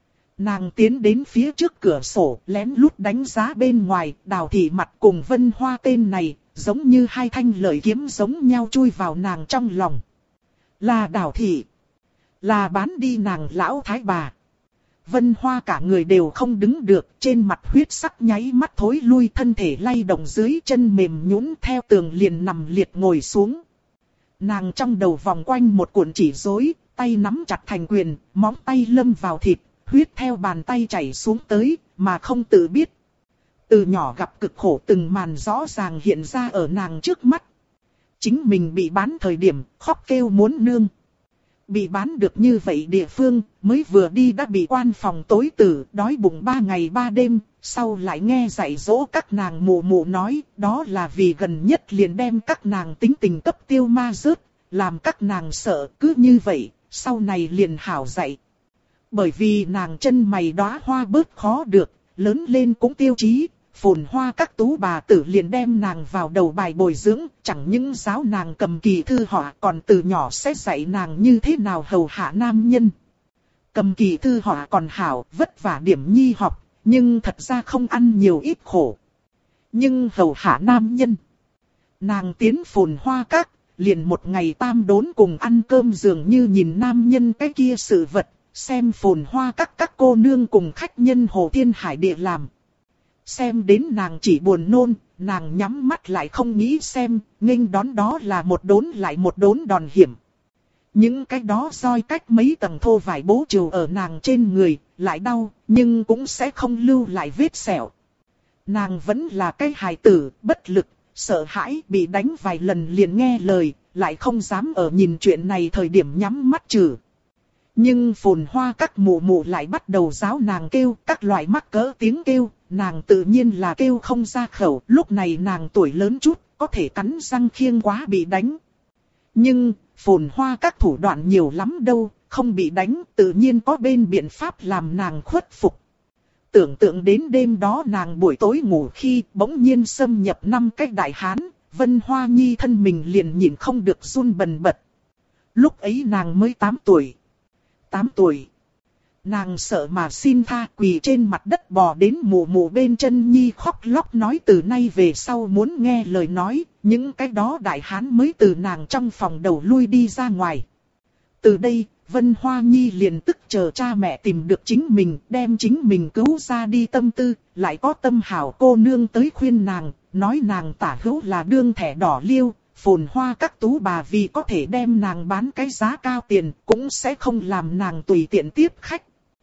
Nàng tiến đến phía trước cửa sổ, lén lút đánh giá bên ngoài, Đào thị mặt cùng Vân Hoa tên này, giống như hai thanh lợi kiếm giống nhau chui vào nàng trong lòng. Là Đào thị, là bán đi nàng lão thái bà. Vân Hoa cả người đều không đứng được, trên mặt huyết sắc nháy mắt thối lui, thân thể lay động dưới chân mềm nhũn theo tường liền nằm liệt ngồi xuống. Nàng trong đầu vòng quanh một cuộn chỉ rối, tay nắm chặt thành quyền, móng tay lâm vào thịt, huyết theo bàn tay chảy xuống tới, mà không tự biết. Từ nhỏ gặp cực khổ từng màn rõ ràng hiện ra ở nàng trước mắt. Chính mình bị bán thời điểm, khóc kêu muốn nương. Bị bán được như vậy địa phương, mới vừa đi đã bị quan phòng tối tử, đói bụng 3 ngày 3 đêm, sau lại nghe dạy dỗ các nàng mụ mụ nói, đó là vì gần nhất liền đem các nàng tính tình cấp tiêu ma rớt, làm các nàng sợ, cứ như vậy, sau này liền hảo dạy. Bởi vì nàng chân mày đóa hoa bớt khó được, lớn lên cũng tiêu chí. Phồn Hoa các tú bà tử liền đem nàng vào đầu bài bồi dưỡng, chẳng những giáo nàng cầm kỳ thư họa còn từ nhỏ sẽ dạy nàng như thế nào hầu hạ nam nhân. Cầm kỳ thư họa còn hảo, vất vả điểm nhi học, nhưng thật ra không ăn nhiều ít khổ. Nhưng hầu hạ nam nhân, nàng tiến Phồn Hoa các, liền một ngày tam đốn cùng ăn cơm dường như nhìn nam nhân cái kia sự vật, xem Phồn Hoa các cô nương cùng khách nhân hồ thiên hải địa làm. Xem đến nàng chỉ buồn nôn, nàng nhắm mắt lại không nghĩ xem, nghênh đón đó là một đốn lại một đốn đòn hiểm. Những cái đó roi cách mấy tầng thô vải bố trừ ở nàng trên người, lại đau, nhưng cũng sẽ không lưu lại vết sẹo. Nàng vẫn là cái hài tử, bất lực, sợ hãi, bị đánh vài lần liền nghe lời, lại không dám ở nhìn chuyện này thời điểm nhắm mắt trừ. Nhưng Phồn Hoa các mụ mụ lại bắt đầu giáo nàng kêu, các loại mắc cỡ tiếng kêu, nàng tự nhiên là kêu không ra khẩu. Lúc này nàng tuổi lớn chút, có thể cắn răng khiêng quá bị đánh. Nhưng, Phồn Hoa các thủ đoạn nhiều lắm đâu, không bị đánh, tự nhiên có bên biện pháp làm nàng khuất phục. Tưởng tượng đến đêm đó nàng buổi tối ngủ khi bỗng nhiên xâm nhập 5 cái đại hán, Vân Hoa Nhi thân mình liền nhịn không được run bần bật. Lúc ấy nàng mới 8 tuổi. 8 tuổi. Nàng sợ mà xin tha, quỳ trên mặt đất bò đến mụ mụ bên chân Nhi khóc lóc nói từ nay về sau muốn nghe lời nói, những cái đó đại hán mới từ nàng trong phòng đầu lui đi ra ngoài. Từ đây, Vân Hoa Nhi liền tức chờ cha mẹ tìm được chính mình, đem chính mình cứu ra đi tâm tư, lại có tâm hảo cô nương tới khuyên nàng, nói nàng tả hữu là đương thẻ đỏ liêu, Phồn Hoa các tú bà vì có thể đem nàng bán cái giá cao tiền, cũng sẽ không làm nàng tùy tiện tiếp khách.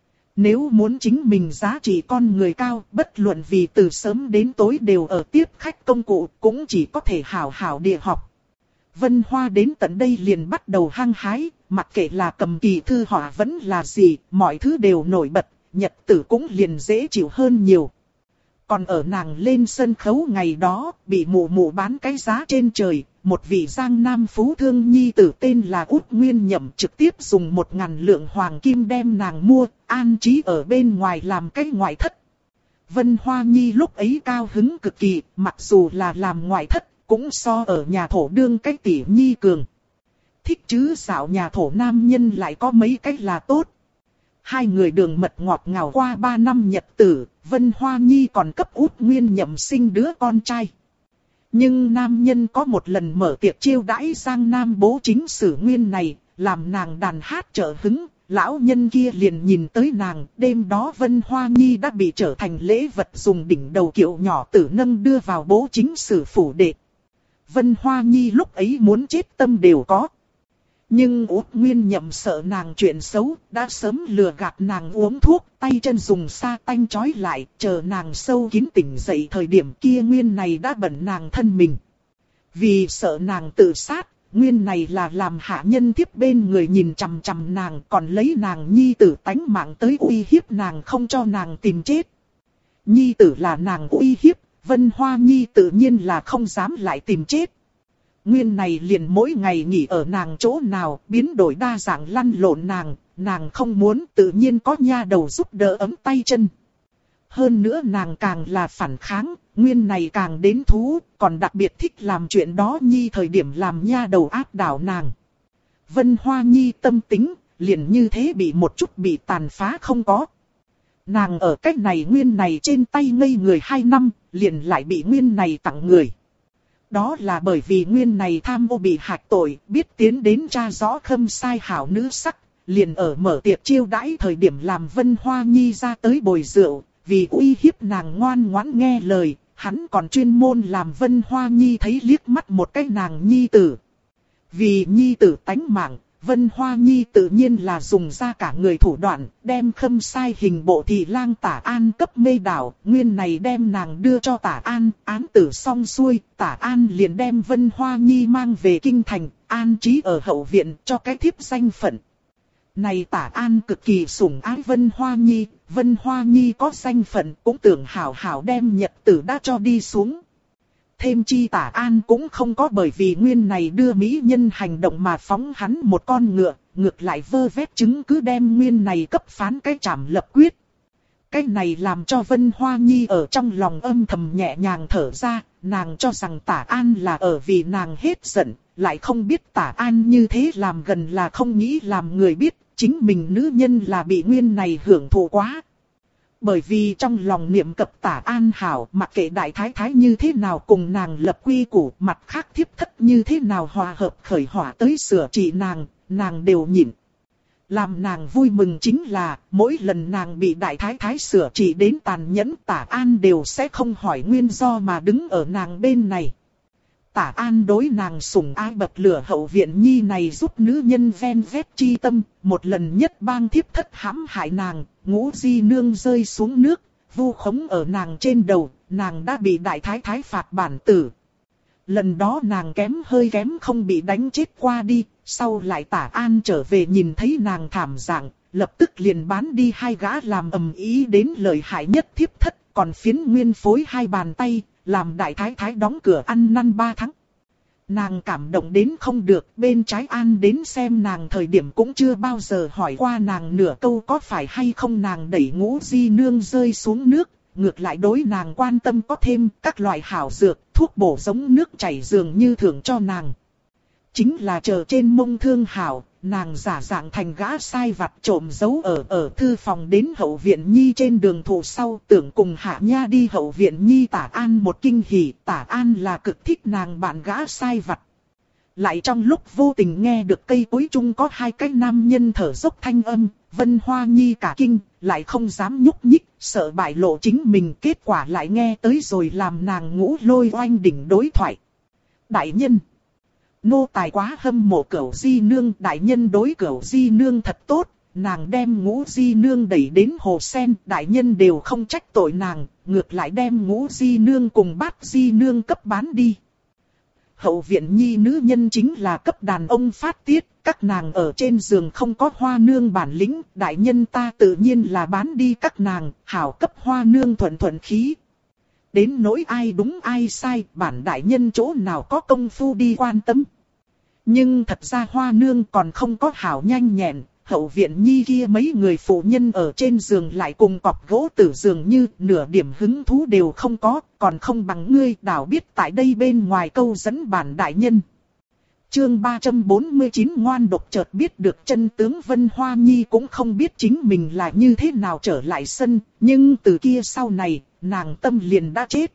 Nếu muốn chính mình giá trị con người cao, bất luận vì từ sớm đến tối đều ở tiếp khách công cụ, cũng chỉ có thể hảo hảo địa học. Vân Hoa đến tận đây liền bắt đầu hăng hái, mặc kệ là cầm kỳ thư họa vẫn là gì, mọi thứ đều nổi bật, nhật tử cũng liền dễ chịu hơn nhiều. Còn ở nàng lên sân khấu ngày đó, bị mụ mụ bán cái giá trên trời, một vị giang nam phú thương nhi tử tên là Út Nguyên Nhậm trực tiếp dùng 1.000 lượng hoàng kim đem nàng mua, an trí ở bên ngoài làm cái ngoại thất. Vân Hoa Nhi lúc ấy cao hứng cực kỳ, mặc dù là làm ngoại thất, cũng so ở nhà thổ đương cái tỷ nhi cường. Thích chứ xạo nhà thổ nam nhân lại có mấy cái là tốt. Hai người đường mật ngọt ngào qua 3 năm nhật tử, Vân Hoa Nhi còn cấp Út Nguyên Nhậm sinh đứa con trai. Nhưng nam nhân có một lần mở tiệc chiêu đãi Giang Nam bố chính sử nguyên này, làm nàng đàn hát trợ hứng, lão nhân kia liền nhìn tới nàng, đêm đó Vân Hoa Nhi đã bị trở thành lễ vật dùng đỉnh đầu kiệu nhỏ tử nâng đưa vào bố chính sử phủ đệ. Vân Hoa Nhi lúc ấy muốn chết tâm đều có. Nhưng Út Nguyên Nhậm sợ nàng chuyện xấu, đã sớm lừa gạt nàng uống thuốc, tay chân dùng sa tanh trói lại, chờ nàng sâu kín tỉnh dậy thời điểm kia Nguyên này đã bẩn nàng thân mình. Vì sợ nàng tự sát, Nguyên này là làm hạ nhân tiếp bên người nhìn chằm chằm nàng, còn lấy nàng nhi tử tánh mạng tới uy hiếp nàng không cho nàng tìm chết. Nhi tử là nàng uy hiếp, Vân Hoa Nhi tự nhiên là không dám lại tìm chết. Nguyên này liền mỗi ngày nghỉ ở nàng chỗ nào, biến đổi đa dạng lăn lộn nàng không muốn tự nhiên có nha đầu giúp đỡ ấm tay chân. Hơn nữa nàng càng là phản kháng, Nguyên này càng đến thú, còn đặc biệt thích làm chuyện đó Nhi thời điểm làm nha đầu áp đảo nàng. Vân Hoa Nhi tâm tính, liền như thế bị một chút bị tàn phá không có. Nàng ở cách này Nguyên này trên tay ngây người 2 năm, liền lại bị Nguyên này tặng người. Đó là bởi vì Nguyên này tham ô bị hạch tội, biết tiến đến tra rõ khâm sai hảo nữ sắc, liền ở mở tiệc chiêu đãi thời điểm làm Vân Hoa Nhi ra tới bồi rượu, vì uy hiếp nàng ngoan ngoãn nghe lời, hắn còn chuyên môn làm Vân Hoa Nhi thấy liếc mắt một cái nàng nhi tử. Vì nhi tử tánh mạng, Vân Hoa Nhi tự nhiên là dùng ra cả người thủ đoạn, đem khâm sai hình bộ thị lang Tả An cấp mê đảo, Nguyên này đem nàng đưa cho Tả An, án tử xong xuôi, Tả An liền đem Vân Hoa Nhi mang về kinh thành, an trí ở hậu viện cho cái thiếp danh phận. Này Tả An cực kỳ sủng ái Vân Hoa Nhi có danh phận cũng tưởng hảo hảo đem nhật tử đã cho đi xuống. Thêm chi Tả An cũng không có bởi vì Nguyên này đưa mỹ nhân hành động mà phóng hắn một con ngựa, ngược lại vơ vét chứng cứ đem Nguyên này cấp phán cái trảm lập quyết. Cái này làm cho Vân Hoa Nhi ở trong lòng âm thầm nhẹ nhàng thở ra, nàng cho rằng Tả An là ở vì nàng hết giận, lại không biết Tả An như thế làm gần là không nghĩ làm người biết, chính mình nữ nhân là bị Nguyên này hưởng thụ quá. Bởi vì trong lòng niệm cập Tả An hảo, mặc kệ đại thái thái như thế nào cùng nàng lập quy củ, mặt khác thiếp thất như thế nào hòa hợp khởi hỏa tới sửa trị nàng đều nhịn. Làm nàng vui mừng chính là, mỗi lần nàng bị đại thái thái sửa trị đến tàn nhẫn, Tả An đều sẽ không hỏi nguyên do mà đứng ở nàng bên này. Tả An đối nàng sủng ái bậc lửa hậu viện Nhi này giúp nữ nhân ven vét chi tâm, một lần nhất bang thiếp thất hãm hại nàng, Ngũ Di Nương rơi xuống nước, vu khống ở nàng trên đầu, nàng đã bị đại thái thái phạt bản tử. Lần đó nàng hơi kém không bị đánh chết qua đi, sau lại Tả An trở về nhìn thấy nàng thảm dạng, lập tức liền bán đi hai gã làm ầm ĩ đến lợi hại nhất thiếp thất, còn phiến nguyên phối hai bàn tay, làm đại thái thái đóng cửa ăn năn 3 tháng. Nàng cảm động đến không được, bên trái An đến xem nàng thời điểm cũng chưa bao giờ hỏi qua nàng nửa câu có phải hay không nàng đẩy Ngũ Di Nương rơi xuống nước, ngược lại đối nàng quan tâm có thêm các loại hảo dược, thuốc bổ giống nước chảy dường như thưởng cho nàng. Chính là chờ trên mông thương hảo, nàng giả dạng thành gã sai vặt trộm giấu ở thư phòng đến hậu viện nhi trên đường thủ sau, tưởng cùng Hạ Nha đi hậu viện nhi Tả An một kinh hỉ. Tả An là cực thích nàng bạn gã sai vặt. Lại trong lúc vô tình nghe được cây cối chung có hai cái nam nhân thở dốc thanh âm, Vân Hoa Nhi cả kinh, lại không dám nhúc nhích, sợ bại lộ chính mình, kết quả lại nghe tới rồi làm nàng Ngũ Lôi oanh đỉnh đối thoại. Đại nhân, nô tài quá hâm mộ Cửu Di Nương, đại nhân đối Cửu Di Nương thật tốt, nàng đem Ngũ Di Nương đẩy đến hồ sen, đại nhân đều không trách tội nàng, ngược lại đem Ngũ Di Nương cùng Bát Di Nương cấp bán đi. Hậu viện nhi nữ nhân chính là cấp đàn ông phát tiết, các nàng ở trên giường không có hoa nương bản lĩnh, đại nhân ta tự nhiên là bán đi các nàng, hảo cấp hoa nương thuận thuận khí. Đến nỗi ai đúng ai sai, bản đại nhân chỗ nào có công phu đi quan tâm. Nhưng thật ra hoa nương còn không có hảo nhanh nhẹn, hậu viện nhi kia mấy người phụ nhân ở trên giường lại cùng cọp gỗ tử dường như nửa điểm hứng thú đều không có, còn không bằng ngươi đảo biết tại đây bên ngoài câu dẫn bản đại nhân. Chương 349 ngoan độc chợt biết được chân tướng. Vân Hoa Nhi cũng không biết chính mình là như thế nào trở lại sân, nhưng từ kia sau này, nàng tâm liền đã chết.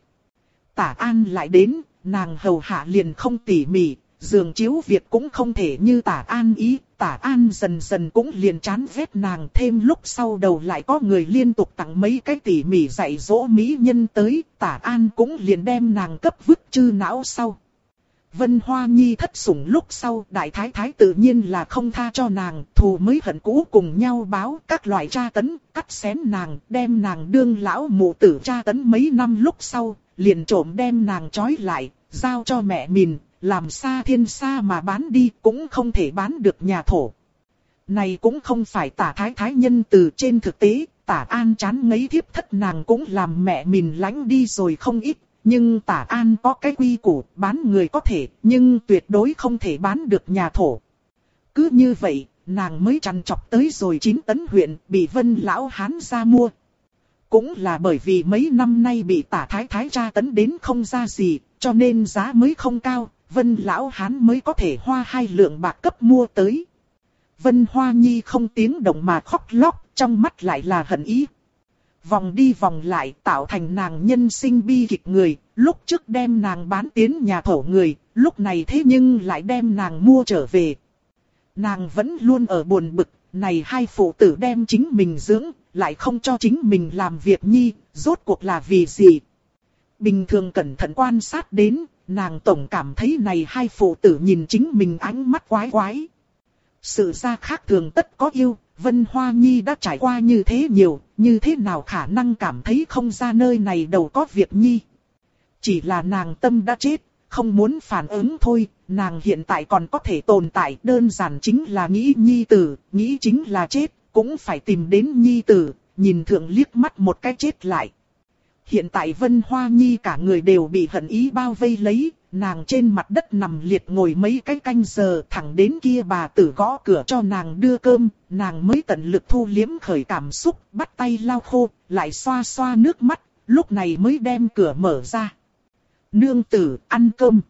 Tả An lại đến, nàng hầu hạ liền không tỉ mỉ, giường chiếu việc cũng không thể như Tả An ý. Tả An dần dần cũng liền chán ghét nàng, thêm lúc sau đầu lại có người liên tục tặng mấy cái tỉ mỉ dạy dỗ mỹ nhân tới, Tả An cũng liền đem nàng cấp vứt chư não sau. Vân Hoa Nhi thất sủng lúc sau, đại thái thái tự nhiên là không tha cho nàng, thù mới hận cũ cùng nhau báo, các loại tra tấn, cắt xén nàng, đem nàng đương lão mụ tử tra tấn mấy năm lúc sau, liền trộm đem nàng trói lại, giao cho mẹ mình, làm xa thiên xa mà bán đi, cũng không thể bán được nhà thổ. Này cũng không phải Tả thái thái nhân từ, trên thực tế, Tả An chán ngấy thiếp thất nàng cũng làm mẹ mình lánh đi rồi không ít. Nhưng Tả An có cái quy củ, bán người có thể, nhưng tuyệt đối không thể bán được nhà thổ. Cứ như vậy, nàng mới trằn trọc tới rồi 9 tấn huyện, bị Vân lão hán ra mua. Cũng là bởi vì mấy năm nay bị Tả thái thái tra tấn đến không ra gì, cho nên giá mới không cao, Vân lão hán mới có thể hoa 2 lượng bạc cấp mua tới. Vân Hoa Nhi không tiếng động mà khóc lóc, trong mắt lại là hận ý. Vòng đi vòng lại tạo thành nàng nhân sinh bi kịch người, lúc trước đem nàng bán tiến nhà thổ người, lúc này thế nhưng lại đem nàng mua trở về. Nàng vẫn luôn ở buồn bực, này hai phụ tử đem chính mình dưỡng, lại không cho chính mình làm việc nhi, rốt cuộc là vì gì? Bình thường cẩn thận quan sát đến, nàng tổng cảm thấy này hai phụ tử nhìn chính mình ánh mắt quái quái. Sự ra khác thường tất có yêu, Vân Hoa Nhi đã trải qua như thế nhiều, như thế nào khả năng cảm thấy không ra nơi này đâu có việc nhi. Chỉ là nàng tâm đã chết, không muốn phản ứng thôi, nàng hiện tại còn có thể tồn tại, đơn giản chính là nghĩ nhi tử, nghĩ chính là chết, cũng phải tìm đến nhi tử, nhìn thượng liếc mắt một cái chết lại. Hiện tại Vân Hoa Nhi cả người đều bị hận ý bao vây lấy, nàng trên mặt đất nằm liệt ngồi mấy cái canh giờ, thẳng đến kia bà tử gõ cửa cho nàng đưa cơm, nàng mới tận lực thu liếm khởi cảm xúc, bắt tay lau khô, lại xoa xoa nước mắt, lúc này mới đem cửa mở ra. Nương tử, ăn cơm.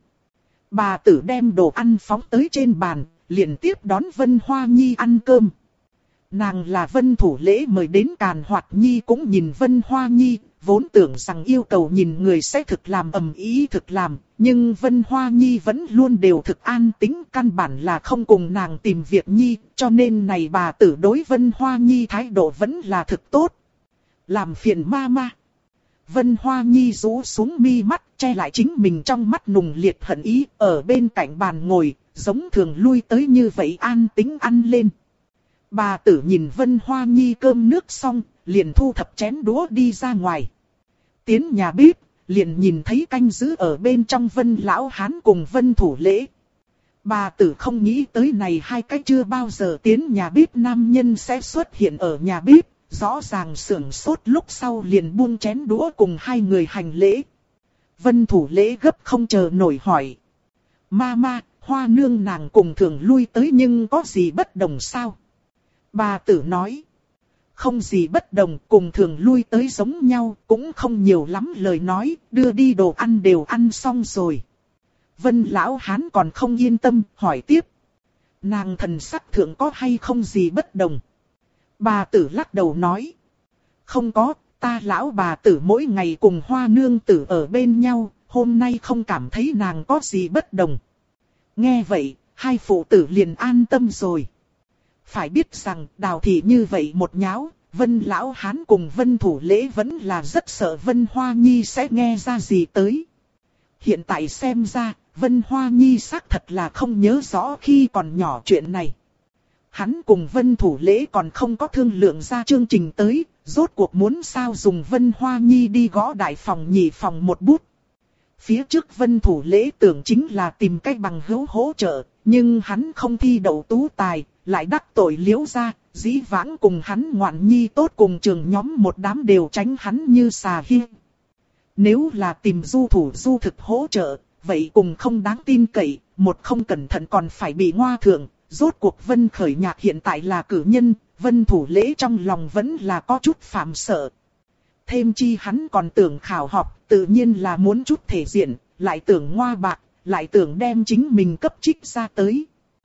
Bà tử đem đồ ăn phóng tới trên bàn, liền tiếp đón Vân Hoa Nhi ăn cơm. Nàng là Vân Thủ Lễ mời đến Càn Hoạt Nhi cũng nhìn Vân Hoa Nhi, vốn tưởng rằng yêu cầu nhìn người sẽ thực làm ầm ĩ thực làm, nhưng Vân Hoa Nhi vẫn luôn đều thực an tĩnh, căn bản là không cùng nàng tìm việc nhi, cho nên này bà tử đối Vân Hoa Nhi thái độ vẫn là thực tốt. Làm phiền ma ma. Vân Hoa Nhi rũ xuống mi mắt, che lại chính mình trong mắt nùng liệt hận ý, ở bên cạnh bàn ngồi, giống thường lui tới như vậy an tĩnh ăn lên. Bà tử nhìn Vân Hoa Nhi cơm nước xong, liền thu thập chén đũa đi ra ngoài. Tiến nhà bếp, liền nhìn thấy canh giữ ở bên trong Vân Lão Hán cùng Vân Thủ Lễ. Bà tử không nghĩ tới này hai cái chưa bao giờ tiến nhà bếp nam nhân sẽ xuất hiện ở nhà bếp, rõ ràng sưởng sốt lúc sau liền buông chén đũa cùng hai người hành lễ. Vân Thủ Lễ gấp không chờ nổi hỏi. Ma, Hoa nương nàng cùng thường lui tới nhưng có gì bất đồng sao? Bà tử nói. Không gì bất đồng, cùng thường lui tới giống nhau, cũng không nhiều lắm lời nói, đưa đi đồ ăn đều ăn xong rồi. Vân Lão Hán còn không yên tâm, hỏi tiếp. Nàng thần sắc thượng có hay không gì bất đồng? Bà tử lắc đầu nói. Không có, ta lão bà tử mỗi ngày cùng Hoa nương tử ở bên nhau, hôm nay không cảm thấy nàng có gì bất đồng. Nghe vậy, hai phụ tử liền an tâm rồi. Phải biết rằng Đào thị như vậy một nháo, Vân Lão Hán cùng Vân Thủ Lễ vẫn là rất sợ Vân Hoa Nhi sẽ nghe ra gì tới. Hiện tại xem ra, Vân Hoa Nhi xác thật là không nhớ rõ khi còn nhỏ chuyện này. Hắn cùng Vân Thủ Lễ còn không có thương lượng ra chương trình tới, rốt cuộc muốn sao dùng Vân Hoa Nhi đi gõ đại phòng nhị phòng một bút. Phía trước Vân Thủ Lễ tưởng chính là tìm cách bằng hữu hỗ trợ, nhưng hắn không thi đậu tú tài, lại đắc tội Liễu gia, dĩ vãng cùng hắn ngoạn nhi tốt cùng trường nhóm một đám đều tránh hắn như xà hi. Nếu là tìm du thủ du thực hỗ trợ, vậy cùng không đáng tin cậy, một không cẩn thận còn phải bị ngoa thượng. Rốt cuộc Vân Khởi Nhạc hiện tại là cử nhân, Vân Thủ Lễ trong lòng vẫn là có chút phạm sợ. Thêm chi hắn còn tưởng khảo học, tự nhiên là muốn chút thể diện, lại tưởng ngoa bạc, lại tưởng đem chính mình cấp trích ra tới.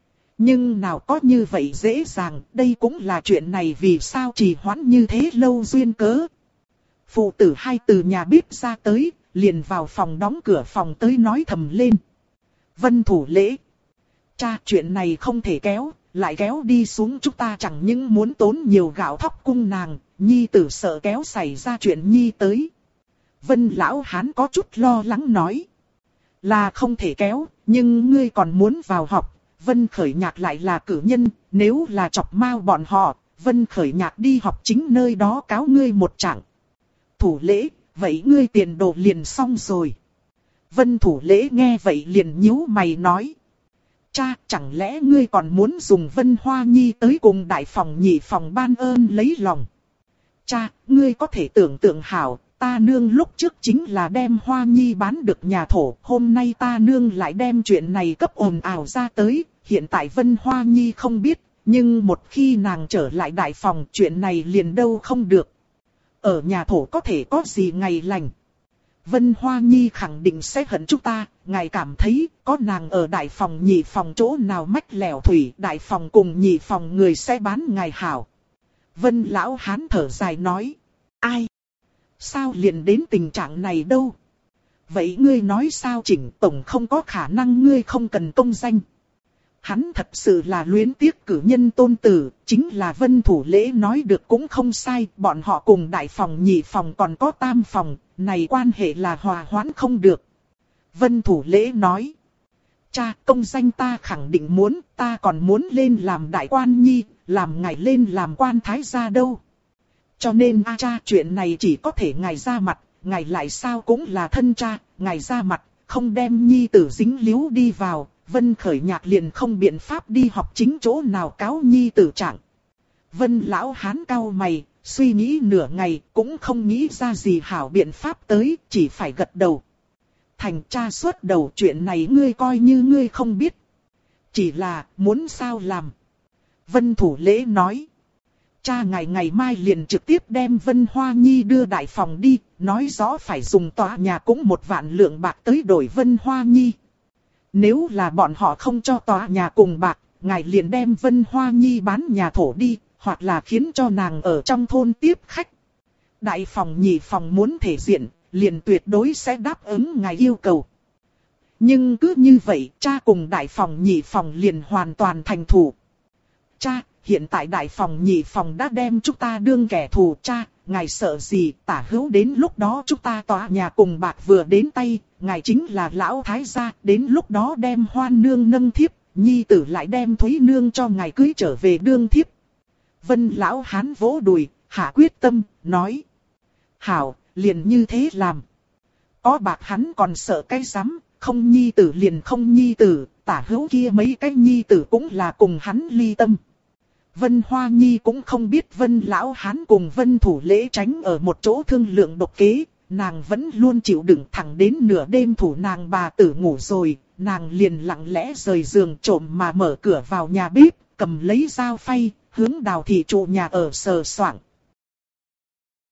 Nhưng nào có như vậy dễ dàng, đây cũng là chuyện này vì sao trì hoãn như thế lâu duyên cớ. Phụ tử hai từ nhà bếp ra tới, liền vào phòng đóng cửa phòng tới nói thầm lên. Vân Thủ Lễ. Cha, chuyện này không thể kéo, lại kéo đi xuống chúng ta chẳng những muốn tốn nhiều gạo thóc cung nàng, nhi tử sợ kéo xảy ra chuyện nhi tới. Vân Lão Hán có chút lo lắng nói. Là không thể kéo, nhưng ngươi còn muốn vào học, Vân Khởi Nhạc lại là cử nhân, nếu là chọc mau bọn họ, Vân Khởi Nhạc đi học chính nơi đó cáo ngươi một trạng. Thủ Lễ, vậy ngươi tiền đồ liền xong rồi. Vân Thủ Lễ nghe vậy liền nhíu mày nói. Cha, chẳng lẽ ngươi còn muốn dùng Vân Hoa Nhi tới cùng đại phòng nhị phòng ban ơn lấy lòng? Cha, ngươi có thể tưởng tượng hảo, ta nương lúc trước chính là đem Hoa Nhi bán được nhà thổ, hôm nay ta nương lại đem chuyện này cấp ồn ào ra tới, hiện tại Vân Hoa Nhi không biết, nhưng một khi nàng trở lại đại phòng chuyện này liền đâu không được. Ở nhà thổ có thể có gì ngày lành? Vân Hoa Nhi khẳng định sẽ hận chúng ta, ngài cảm thấy có nàng ở đại phòng nhị phòng chỗ nào mách lẻo thủy, đại phòng cùng nhị phòng người sẽ bán ngài hảo. Vân Lão Hán thở dài nói, ai? Sao liền đến tình trạng này đâu? Vậy ngươi nói sao chỉnh tổng không có khả năng ngươi không cần công danh. Hắn thật sự là luyến tiếc cử nhân tôn tử, chính là Vân Thủ Lễ nói được cũng không sai, bọn họ cùng đại phòng nhị phòng còn có tam phòng, này quan hệ là hòa hoãn không được. Vân Thủ Lễ nói, cha, công danh ta khẳng định muốn, ta còn muốn lên làm đại quan nhi, làm ngài lên làm quan thái gia đâu. Cho nên cha, chuyện này chỉ có thể ngài ra mặt, ngài lại sao cũng là thân cha, ngài ra mặt, không đem nhi tử dính líu đi vào. Vân Khởi Nhạc liền không biện pháp đi học chính chỗ nào cáo nhi tử trạng. Vân Lão Hán cau mày, suy nghĩ nửa ngày cũng không nghĩ ra gì hảo biện pháp tới, chỉ phải gật đầu. Thành cha suốt đầu chuyện này ngươi coi như ngươi không biết. Chỉ là muốn sao làm. Vân Thủ Lễ nói. Cha ngày mai liền trực tiếp đem Vân Hoa Nhi đưa đại phòng đi, nói rõ phải dùng tòa nhà cũng 1 vạn lượng bạc tới đổi Vân Hoa Nhi. Nếu là bọn họ không cho tòa nhà cùng bạc, ngài liền đem Vân Hoa Nhi bán nhà thổ đi, hoặc là khiến cho nàng ở trong thôn tiếp khách. Đại phòng nhị phòng muốn thể diện, liền tuyệt đối sẽ đáp ứng ngài yêu cầu. Nhưng cứ như vậy, cha cùng đại phòng nhị phòng liền hoàn toàn thành thù. Cha, hiện tại đại phòng nhị phòng đã đem chúng ta đương kẻ thù, cha, ngài sợ gì, tả hữu đến lúc đó chúng ta tòa nhà cùng bạc vừa đến tay, ngài chính là lão thái gia, đến lúc đó đem Hoan nương nâng thiếp, nhi tử lại đem Thúy nương cho ngài cưới trở về đương thiếp. Vân Lão Hán vỗ đùi, hạ quyết tâm, nói. Hảo, liền như thế làm. có bạc hắn còn sợ cái rắm, không nhi tử liền không nhi tử, tả hữu kia mấy cái nhi tử cũng là cùng hắn ly tâm. Vân Hoa Nhi cũng không biết Vân Lão Hán cùng Vân Thủ Lễ tránh ở một chỗ thương lượng độc kế, nàng vẫn luôn chịu đựng thẳng đến nửa đêm thủ nàng bà tử ngủ rồi, nàng liền lặng lẽ rời giường trộm mà mở cửa vào nhà bếp, cầm lấy dao phay, hướng Đào thị trụ nhà ở sờ soạng.